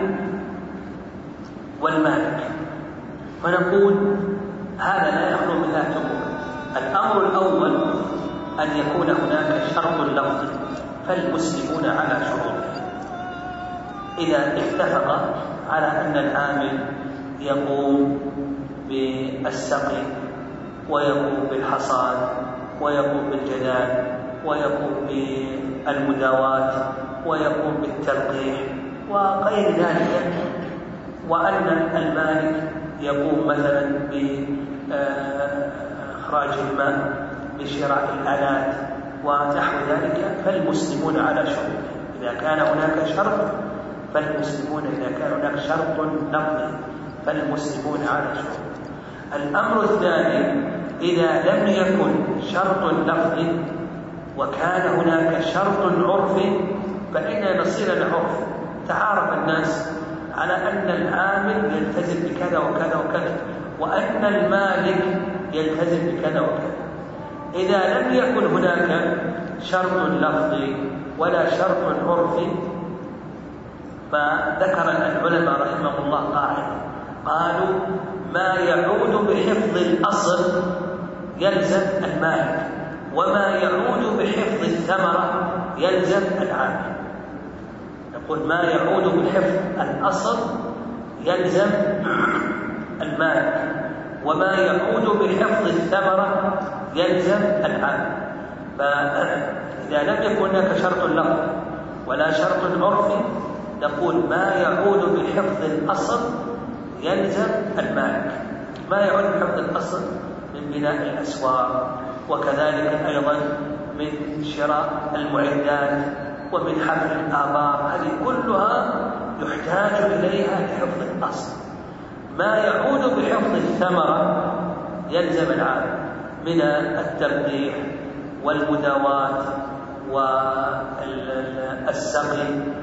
والمالك؟ فنقول هذا لا يخلو من ذات أمور. الأمر الأول أن يكون هناك شرط لفظي، فالمسلمون على شروطه. إذا اتفق على أن العامل يقوم بالسقي ويقوم بالحصاد ويقوم بالجداد ويقوم بالمداواة ويقوم بالتلقيح وغير ذلك، وأن المالك يقوم مثلا بإخراج الماء بشراء الآلات ونحو ذلك، فالمسلمون على شروط. إذا كان هناك شرط فالمسلمون، إذا كان هناك شرط لفظي فالمسلمون على شروط. الأمر الثاني، إذا لم يكن شرط لفظي وكان هناك شرط عرفي، فإن نصير العرف. تعارف الناس على أن العامل يلتزم بكذا وكذا وكذا، وأن المالك يلتزم بكذا وكذا. إذا لم يكن هناك شرط لفظي ولا شرط عرفي، فذكر العلماء رحمه الله قاعدة، قالوا ما يعود بحفظ الأصل يلزم المالك، وما يعود بحفظ الثمرة يلزم العامل. نقول ما يعود بحفظ الأصل يلزم المالك، وما يعود بحفظ الثمرة يلزم العامل. فإذا لم يكن هناك شرط لفظي ولا شرط عرفي، نقول ما يعود بحفظ الأصل يلزم المالك. ما يعود بحفظ الأصل من بناء الأسواق، وكذلك أيضا من شراء المعدات ومن حفر الآبار، هذه كلها يحتاج إليها لحفظ الأصل. ما يعود بحفظ الثمرة يلزم العامل من التلقيح والمداواة والسقي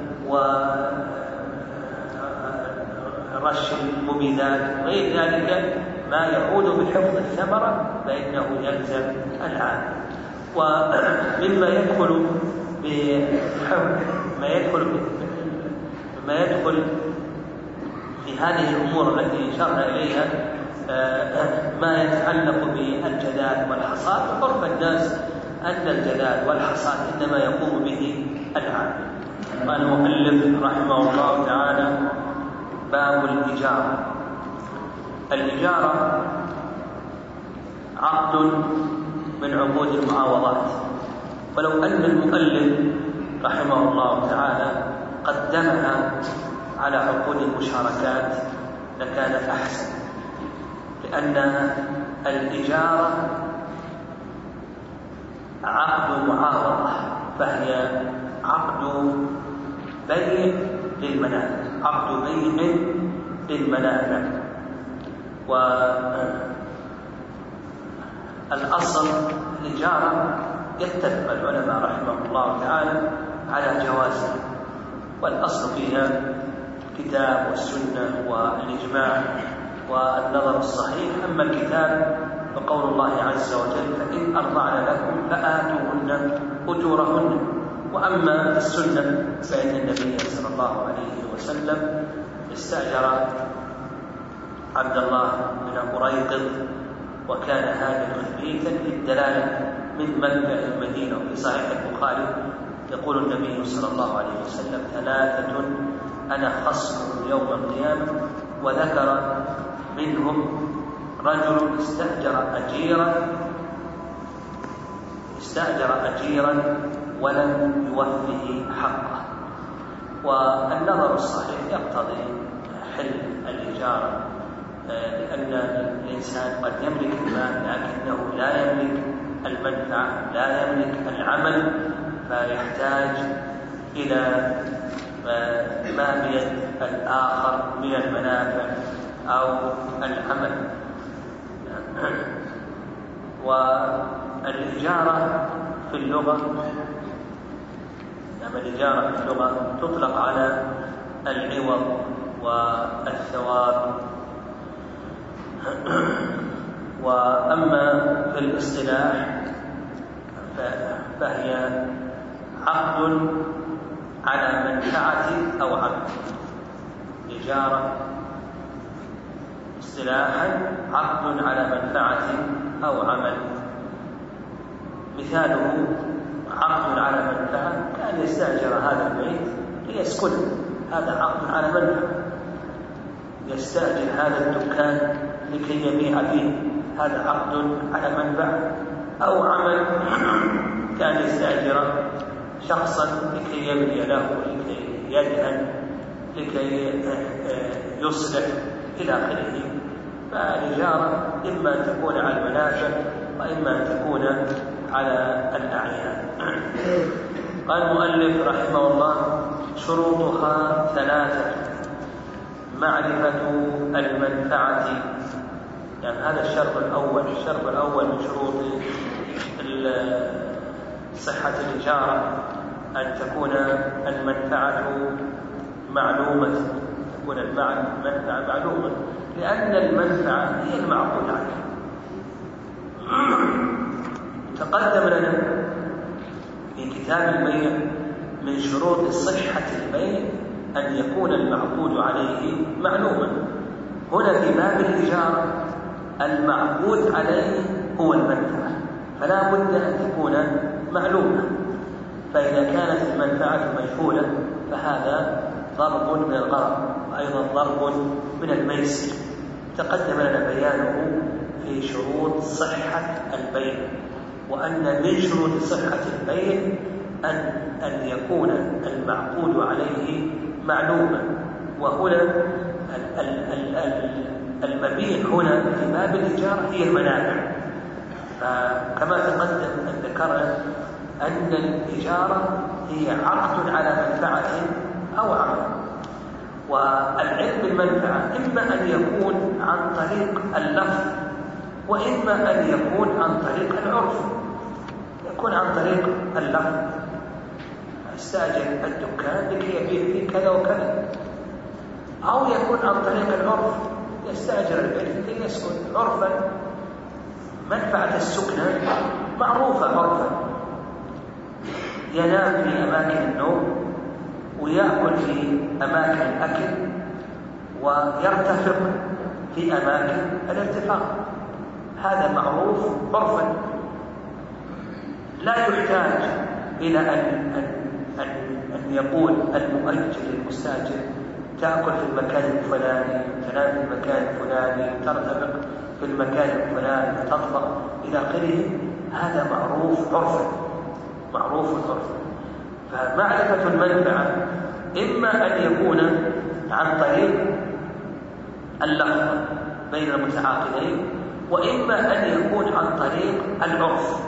ورش المبيدات غير ذلك. ما يعود بحفظ الثمرة فإنه يلزم العامل. ومما يدخل بحفظ ما يدخل ما يدخل في هذه الأمور التي أشرنا إليها ما يتعلق بالجداد والحصاد. عرف الناس أن الجداد والحصاد إنما يقوم به العامل. قال المؤلف رحمه الله تعالى: باب الإجارة. الإجارة عقد من عقود المعاوضات، ولو أن المؤلف رحمه الله تعالى قدمها على عقود المشاركات لكانت أحسن، لأن الإجارة عقد معاوضة، فهي عقد بيع للمنافع، عقد بيع للمنافع. والأصل الإجارة يتفق العلماء رحمه الله تعالى على جوازها، والأصل فيها الكتاب والسنة والإجماع والنظر الصحيح. أما الكتاب فقول الله عز وجل: فإن أرضعن لكم فآتوهن أجورهن. وأما السنة فإن النبي صلى الله عليه وسلم استأجر عبد الله بن أريقط، وكان هذا خبيثا للدلالة من مكة إلى المدينة. وفي صحيح البخاري يقول النبي صلى الله عليه وسلم: ثلاثة أنا خصمهم يوم القيامة، وذكر منهم رجل استأجر أجيرا استأجر أجيرا ولم يوفه حقه. والنظر الصحيح يقتضي حل الإجارة لأن الإنسان قد يملك المال لكنه لا يملك المنفعة، لا يملك العمل، فيحتاج إلى ما بيد الآخر من المنافع أو العمل. والإجارة في اللغة يعني الإجارة في اللغة تطلق على العوض والثواب، وأما في الاصطلاح فهي عقد على منفعة أو عمل. إجارة اصطلاحا عقد على منفعة أو عمل. مثاله عقد على منفعة كان يستأجر هذا البيت ليسكنه، هذا عقد على منفعة. يستأجر هذا الدكان لكي يبيع فيه، هذا عقد على منفعة. أو عمل كان يستأجر شخصا لكي يبني له، لكي يدهن، لكي يصلح إلى آخره. فالإجارة إما أن تكون على المنافع وإما أن تكون على الأعيان. قال المؤلف رحمه الله: شروطها ثلاثة: معرفة المنفعة، يعني هذا الشرط الأول. الشرط الأول من شروط صحة الإجارة أن تكون المنفعة معلومة، تكون المنفعة معلومة، لأن المنفعة هي المعقول عنها. تقدم لنا في كتاب البيع من شروط صحة البيع أن يكون المعقود عليه معلوما. هنا في باب الإجارة المعقود عليه هو المنفعة، فلا بد أن تكون معلومة. فإذا كانت المنفعة مجهولة فهذا ضرب من الغرض، وأيضا ضرب من الميسر. تقدم لنا بيانه في شروط صحة البيع، وأن من شروط صحة البيع أن أن يكون المعقود عليه معلوما. وهنا المبيع هنا في باب الإجارة هي المنافع. فكما تقدم أن ذكرنا أن الإجارة هي عقد على منفعة أو عمل. والعلم بالمنفعة إما أن يكون عن طريق اللفظ وإما أن يكون عن طريق العرف. يكون عن طريق اللفظ: استأجر الدكان لكي يبيع فيه كذا وكذا. أو يكون عن طريق العرف: يستأجر البيت لكي يسكن. عرفا منفعة السكنة معروفة عرفا، ينام في أماكن النوم ويأكل في أماكن الأكل ويرتفق في أماكن الارتفاق، هذا معروف عرفا. لا يحتاج إلى أن, أن, أن, أن يقول المؤجر للمستأجر: تأكل في المكان الفلاني، تنام في المكان الفلاني، ترتفق في المكان الفلاني، تطبق إلى آخره. هذا معروف عرفا، معروف عرفا. فمعرفة المنفعة إما أن يكون عن طريق اللفظ بين المتعاقدين، وإما أن يكون عن طريق العرف.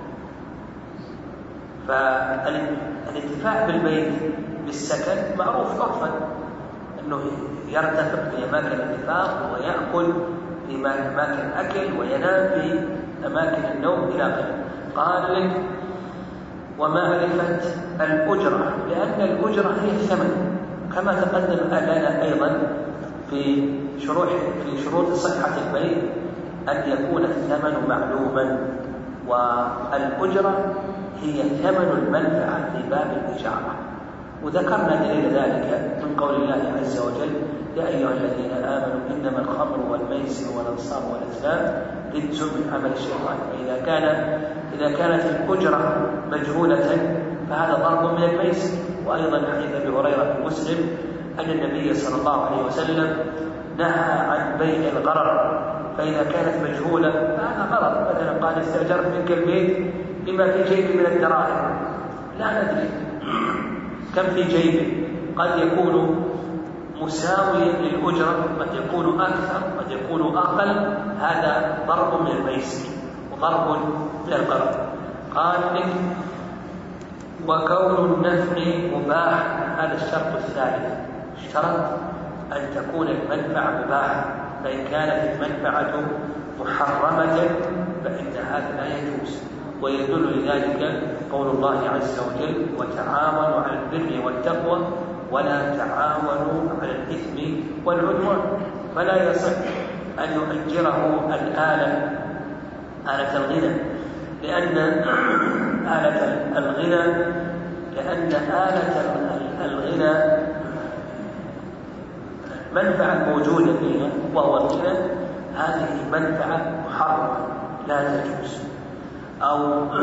فالانتفاع بالبيت بالسكن معروف عرفا، أنه يرتفق في أماكن الاتفاق ويأكل في أماكن الأكل وينام في أماكن النوم إلى آخره. قال لك: ومعرفة الأجرة، لأن الأجرة هي الثمن، كما تقدم لنا أيضا في شروط في شروط صحة البيع أن يكون الثمن معلوما. والأجرة هي ثمن المنفعة في باب الإجارة. وذكرنا دليل ذلك من قول الله عز وجل: يا أيها الذين آمنوا إنما الخمر والميسر والأنصاب والأزلام رجس من عمل الشيطان. فإذا كان إذا كانت الأجرة مجهولة فهذا ضرب من الميسر. وأيضا حديث أبي هريرة في مسلم أن النبي صلى الله عليه وسلم نهى عن بيع الغرر، فإذا كانت مجهولة فهذا غرر. مثلا قال: استأجرت منك البيت بما في جيبي من الدراهم، لا ندري كم في جيبه، قد يكون مساويا للأجرة، قد يكون أكثر قد يكون أقل، هذا ضرب من الميسر وضرب من القرض. قال لك وكون النفع مباح، هذا الشرط الثالث، اشترط أن تكون المنفعة مباحة، فإن كانت المنفعة محرمة فإن هذا لا يجوز. ويدل لذلك قول الله عز وجل وتعاونوا على البر والتقوى ولا تعاونوا على الإثم والعدوان. فلا يصح أن يؤجره الآلة آلة الغنى، لأن آلة الغنى لأن آلة الغنى منفعة موجودة فيها وهو الغنى، هذه منفعة محرمة لا تجوز. أو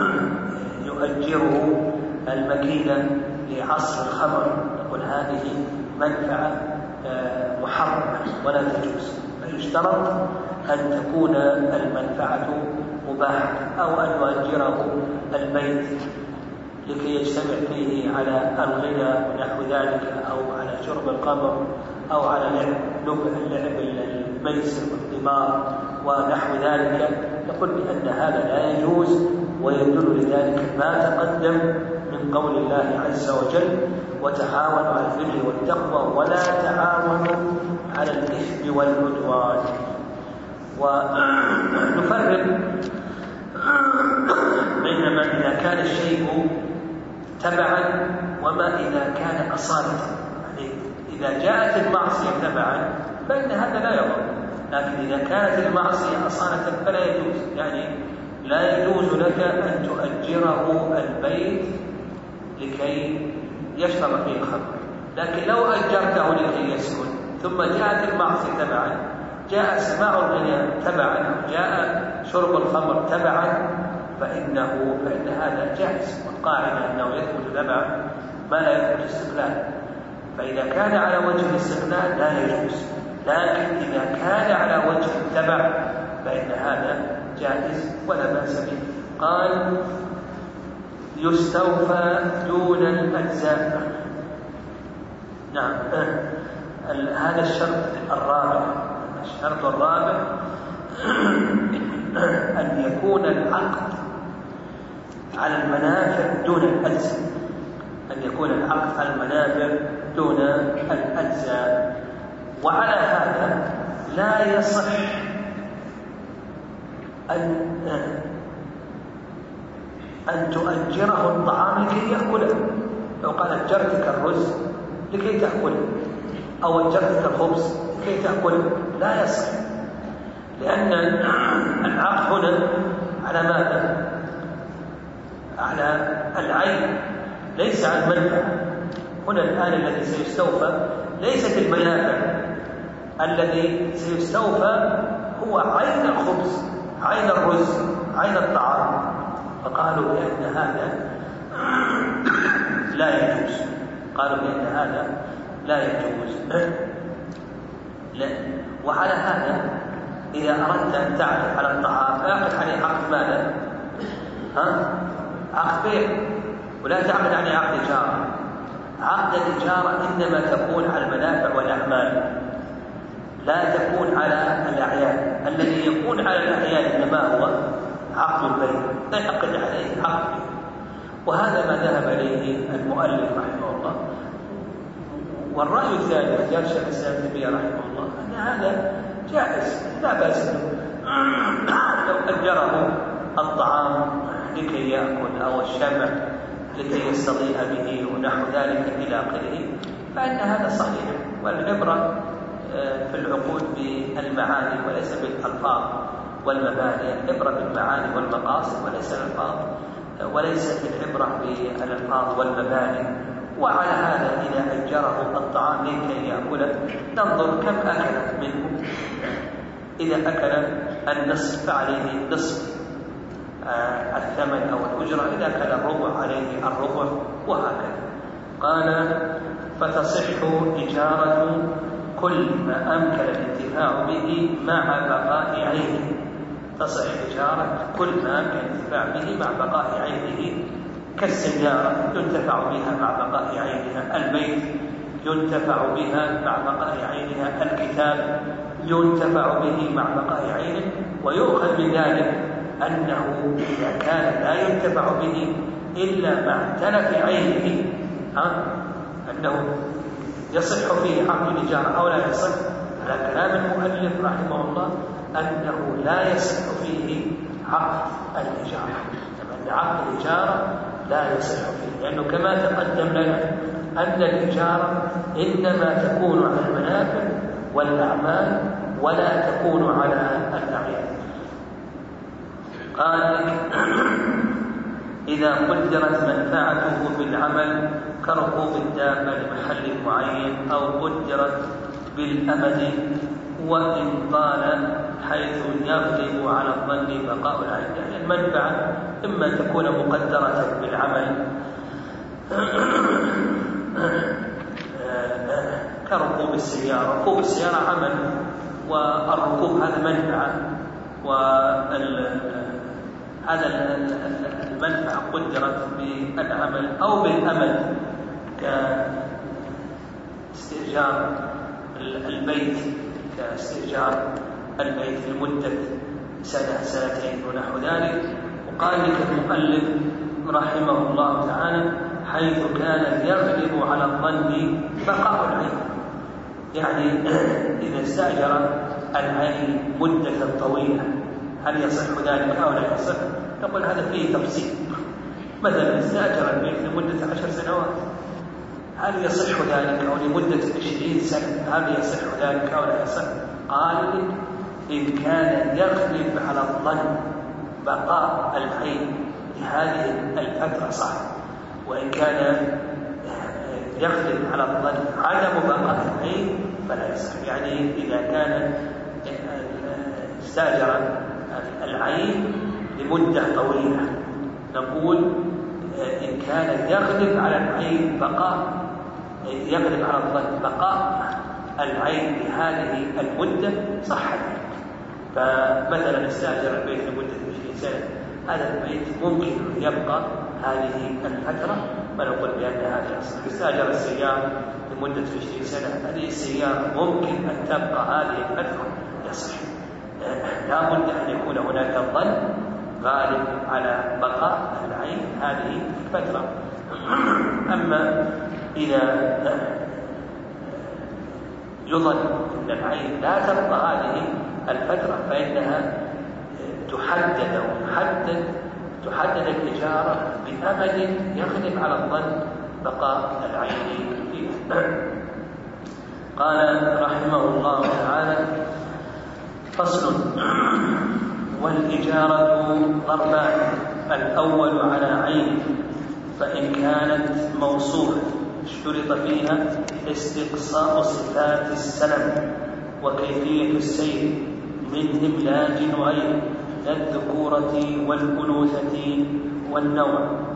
يؤجره المكينة لعصر الخمر، نقول هذه منفعة محرمة ولا تجوز. فيشترط أن تكون المنفعة مباحة، أو أن يؤجره البيت لكي يجتمع فيه على الغنى ونحو ذلك، أو على شرب الخمر، أو على لعب اللعب الميسر والقمار ونحو ذلك، نقول بأن هذا لا يجوز. ويدل لذلك ما تقدم من قول الله عز وجل وتعاونوا على البر والتقوى ولا تعاونوا على الإثم والعدوان. ونفرق بين ما إذا كان الشيء تبعا وما إذا كان أصالة. يعني إذا جاءت المعصية تبعا فإن هذا لا يضر، لكن إذا كانت المعصية أصالة فلا يجوز. يعني لا يجوز لك أن تؤجره البيت لكي يشرب فيه الخمر، لكن لو أجرته لكي يسكن ثم جاءت المعصية تبعا، جاء سماع الغنى تبعا، جاء شرب الخمر تبعا، فإنه فإن هذا جائز. والقاعدة أنه يثبت تبعا ما لا يثبت استقلال، فإذا كان على وجه الاستقلال لا يجوز، لكن إذا كان على وجه التبع فإن هذا جائز ولا بأس به. قال يستوفى دون الأجزاء. نعم، هذا الشرط الرابع. الشرط الرابع أن يكون العقد على المنافع دون الأجزاء، أن يكون العقد على المنافع دون الأجزاء. وعلى هذا لا يصح أن أن تؤجره الطعام لكي يأكله. لو قال أجرتك الرز لكي تأكله، أو أجرتك الخبز لكي تأكله، لا يصح، لأن العقد هنا على ماذا؟ على العين ليس على المنفعة. هنا الآن الذي سيستوفى ليست المنافع، الذي سيستوفى هو عين الخبز، عين الرز، عين الطعام. فقالوا بأن هذا لا يجوز، قالوا بأن هذا لا يجوز. لا. وعلى هذا إذا أردت أن تعقد على الطعام فاعقد عليه عقد ماذا؟ ها؟ عقد بيع، ولا تعقد عليه عقد إجارة. عقد الإجارة إنما تكون على المنافع والأعمال، لا تكون على الأعيان. الذي يكون على الأعيان إنما هو عقد البيع، لا يعقد عليه عقد. وهذا ما ذهب إليه المؤلف رحمه الله. والرأي الثاني رجال شيخ الإسلام ابن تيمية رحمه الله أن هذا جائز لا بأس به. لو أجره الطعام لكي يأكل أو الشمع لكي يستضيء به ونحو ذلك إلى آخره فإن هذا صحيح. والعبرة في العقود بالمعاني وليس بالألفاظ والمباني، العبرة بالمعاني والمقاصد وليس الألفاظ، وليست العبرة بالألفاظ والمباني. وعلى هذا إذا أجره الطعام لكي يأكله ننظر كم أكل منه. إذا أكل النصف فعليه نصف الثمن أو الأجرة، إذا أكل الربع عليه الربع، وهكذا. قال فتصح إجارة كل ما أمكن الانتفاع به مع بقاء عينه. تصح إجارة كل ما أمكن الانتفاع به مع بقاء عينه، كالسيارة ينتفع بها مع بقاء عينها، البيت ينتفع بها مع بقاء عينها، الكتاب ينتفع به مع بقاء عينه. ويؤخذ من ذلك أنه إذا كان لا ينتفع به إلا مع تلف عينه ها أنه يصح فيه عقد الإجارة أو لا يصح. على كلام المؤلف رحمه الله أنه لا يصح فيه عقد الإجارة، أن عقد الإجارة لا يصح فيه، لأنه كما تقدم لنا أن الإجارة إنما تكون على المنافع والأعمال ولا تكون على الأعيان. قال إذا قدرت منفعته بالعمل كركوب الدابة لمحل معين، أو قدرت بالأمد وإن طال حيث يغلب على الظن بقاء العين. يعني المنفعة إما تكون مقدرة بالعمل كركوب السيارة، ركوب السيارة عمل والركوب هذا منفعة، وهذا المنفعة قدرت بالعمل أو بالأمل كاستئجار البيت كاستئجار البيت لمدة سنة سنتين ونحو ذلك. وقال لك المؤلف رحمه الله تعالى حيث كان يغلب على الظن بقاء العين، يعني إذا استأجر العين مدة طويلة هل يصح ذلك أو لا يصح؟ نقول هذا فيه تفصيل. مثلا استأجر البيت لمدة عشر سنوات هل يصح ذلك، أو لمدة عشرين سنة هل يصح ذلك أو لا يصح؟ قال إن كان يغلب على الظن بقاء العين لهذه الفترة صح، وإن كان يغلب على الظن عدم بقاء العين فلا يصح. يعني إذا كان استأجر العين لمدة طويلة نقول إن كان يغلب على العين بقاء يغلب على الظن بقاء العين لهذه المدة صح ذلك. فمثلا استأجر البيت لمدة عشرين سنة، هذا البيت ممكن يبقى هذه الفترة فنقول بأن هذا يصح. استأجر السيارة لمدة عشرين سنة، هذه السيارة ممكن أن تبقى هذه الفترة يصح. لا بد أن يكون هناك الظن غالب على بقاء العين هذه الفترة. أما إذا يظن أن العين لا تبقى هذه الفترة فإنها تحدد وتحدد تحدد الإجارة بأمد يغلب على الظن بقاء العين فيها. قال رحمه الله تعالى فصل والإجارة ضربان، الأول على عين فإن كانت موصولة اشترط فيها استقصاء صفات السلم وكيفية السير من إملاج وغيره الذكورة والأنوثة والنوع.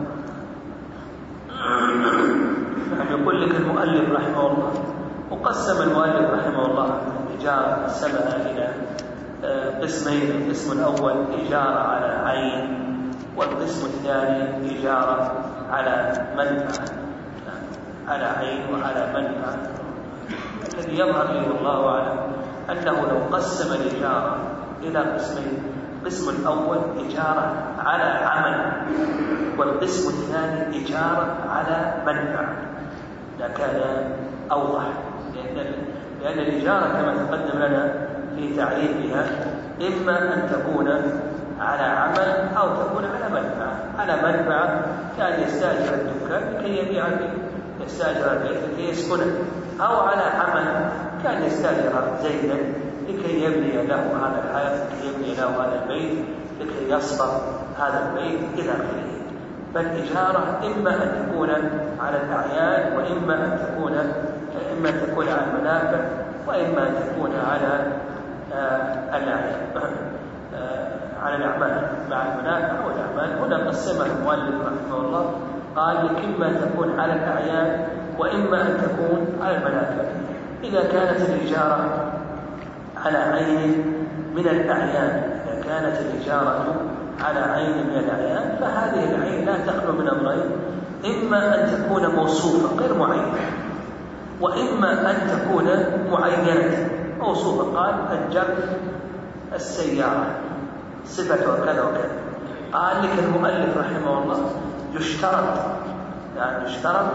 يقول لك المؤلف رحمه الله وقسم المؤلف رحمه الله الإجارة قسمها إلى قسمين. القسم الأول إجارة على عين، والقسم الثاني إجارة على منفعة، على عين وعلى منفعة. الذي يظهر لي والله أعلم أنه لو قسم الإجارة إلى قسمين، القسم الأول إجارة على عمل والقسم الثاني إجارة على منفعة لكان أوضح، لأن, لأن الإجارة كما تقدم لنا في تعريفها إما أن تكون على عمل أو تكون على منفعة. على منفعة كان يستأجر الدكان لكي يبيع يستأجر البيت لكي يسكنه، أو على عمل كان يستأجر زيدا لكي يبني له هذا الحياة، لكي يبني له هذا البيت، لكي يصبر هذا البيت إلى آخره. فالإجارة إما أن تكون على الأعيان وإما أن تكون إما أن تكون على المنافع وإما أن تكون على الأعيان على الأعمال مع المنافع والأعمال. هنا قسمها المؤلف رحمه الله قال لك إما تكون على الأعيان وإما أن تكون على المنافع. إذا كانت الإجارة على عين من الأعيان إذا كانت الإجارة على عين من الأعيان فهذه العين لا تخلو من أمرين: إما أن تكون موصوفة غير معينة، وإما أن تكون معينة موصوفة. قال أجرت السيارة صفتها كذا وكذا. قال لك المؤلف رحمه الله يشترط يعني يشترط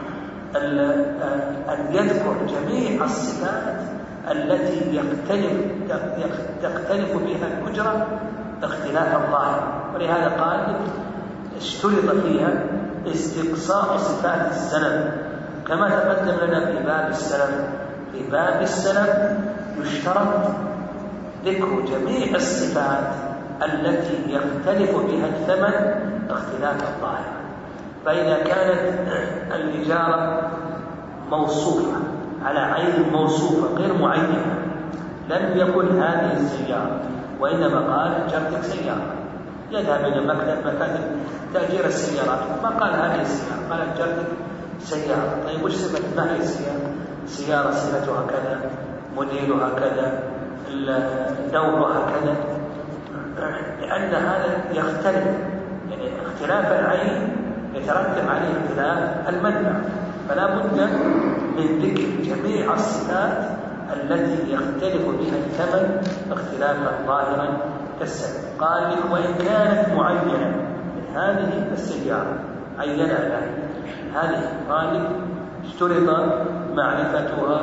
أن يذكر جميع الصفات التي يختلف تختلف بها الأجرة اختلاف الظاهر، ولهذا قال اشترط فيها استقصاء صفات السلف كما تقدم لنا في باب السلف. في باب السلف يشترط ذكر جميع الصفات التي يختلف بها الثمن اختلاف الظاهر. فإذا كانت الإجارة موصوفة على عين موصوفة غير معينة لم يكن هذه السيارة، وإنما قال أجرتك سيارة، يذهب إلى مكتب مكاتب تأجير السيارات ما قال هذه السيارة، قال أجرتك سيارة. طيب وش صفة ما هي السيارة؟ سيارة صفتها كذا، موديلها كذا، دورها كذا، لأن هذا يختلف، يعني اختلاف العين يترتب عليه اختلاف المنفع، فلا بد من ذكر جميع الصفات التي يختلف بها الثمن اختلافا ظاهرا كالسلف. قال لك وإن كانت معينة من هذه السيارة عينها له هذه، قال لك اشترط معرفتها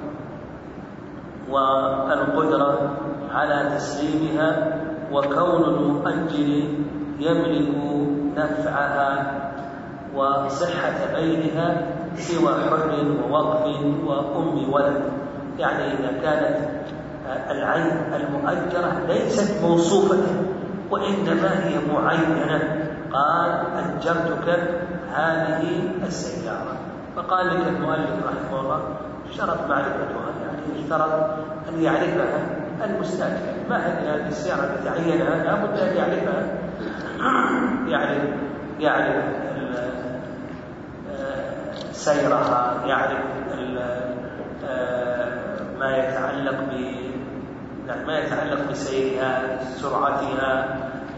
والقدرة على تسليمها وكون المؤجر يملك نفعها وصحة بيعها سوى حر ووقف وأم ولد. يعني إذا كانت العين المؤجرة ليست موصوفة وإنما هي معينة، قال أجرتك هذه السيارة. فقال لك المؤلف رحمه الله اشترط معرفتها، يعني اشترط أن يعرفها المستأجر، ما هذه السيارة التي عينها لا بد أن يعرفها، يعني يعرف سيرها، يعرف ما يتعلق ب ما يتعلق بسيرها، سرعتها،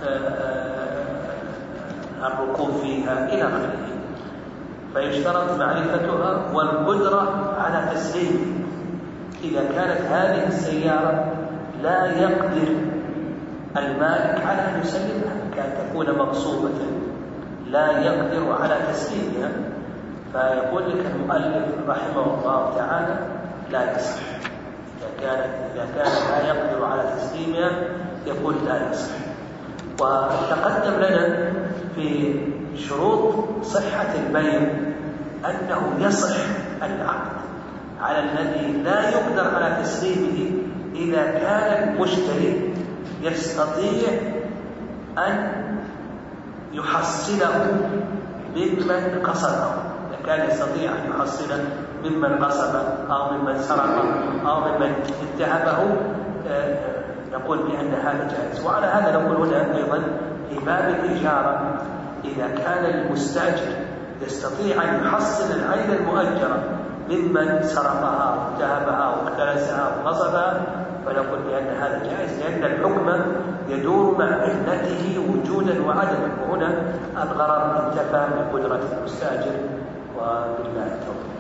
الركوب فيها إلى آخره. فيشترط معرفتها والقدرة على تسليمها. إذا كانت هذه السيارة لا يقدر المالك على أن يسلمها، كان تكون مغصوبة لا يقدر على تسليمها، فيقول لك المؤلف رحمه الله تعالى لا يصح. إذا كانت إذا كان لا يقدر على تسليمها يقول لا يصح. وتقدم لنا في شروط صحة البيع أنه يصح العقد على الذي لا يقدر على تسليمه إذا كان المشتري يستطيع أن يحصله ممن قصده، إذا كان يستطيع أن يحصله ممن قصده أو ممن سرقه أو ممن اتهمه، نقول بأن هذا جائز. وعلى هذا نقول هنا أيضا في باب الإجارة إذا كان المستأجر يستطيع أن يحصل العين المؤجرة ممن سرقها واتهمها واختلسها وغصبها، فنقول بأن هذا جائز، لأن الحكم يدور مع علته وجودا وعدما، وهنا الغرر انتفى بقدرة المستأجر. وبالله التوفيق.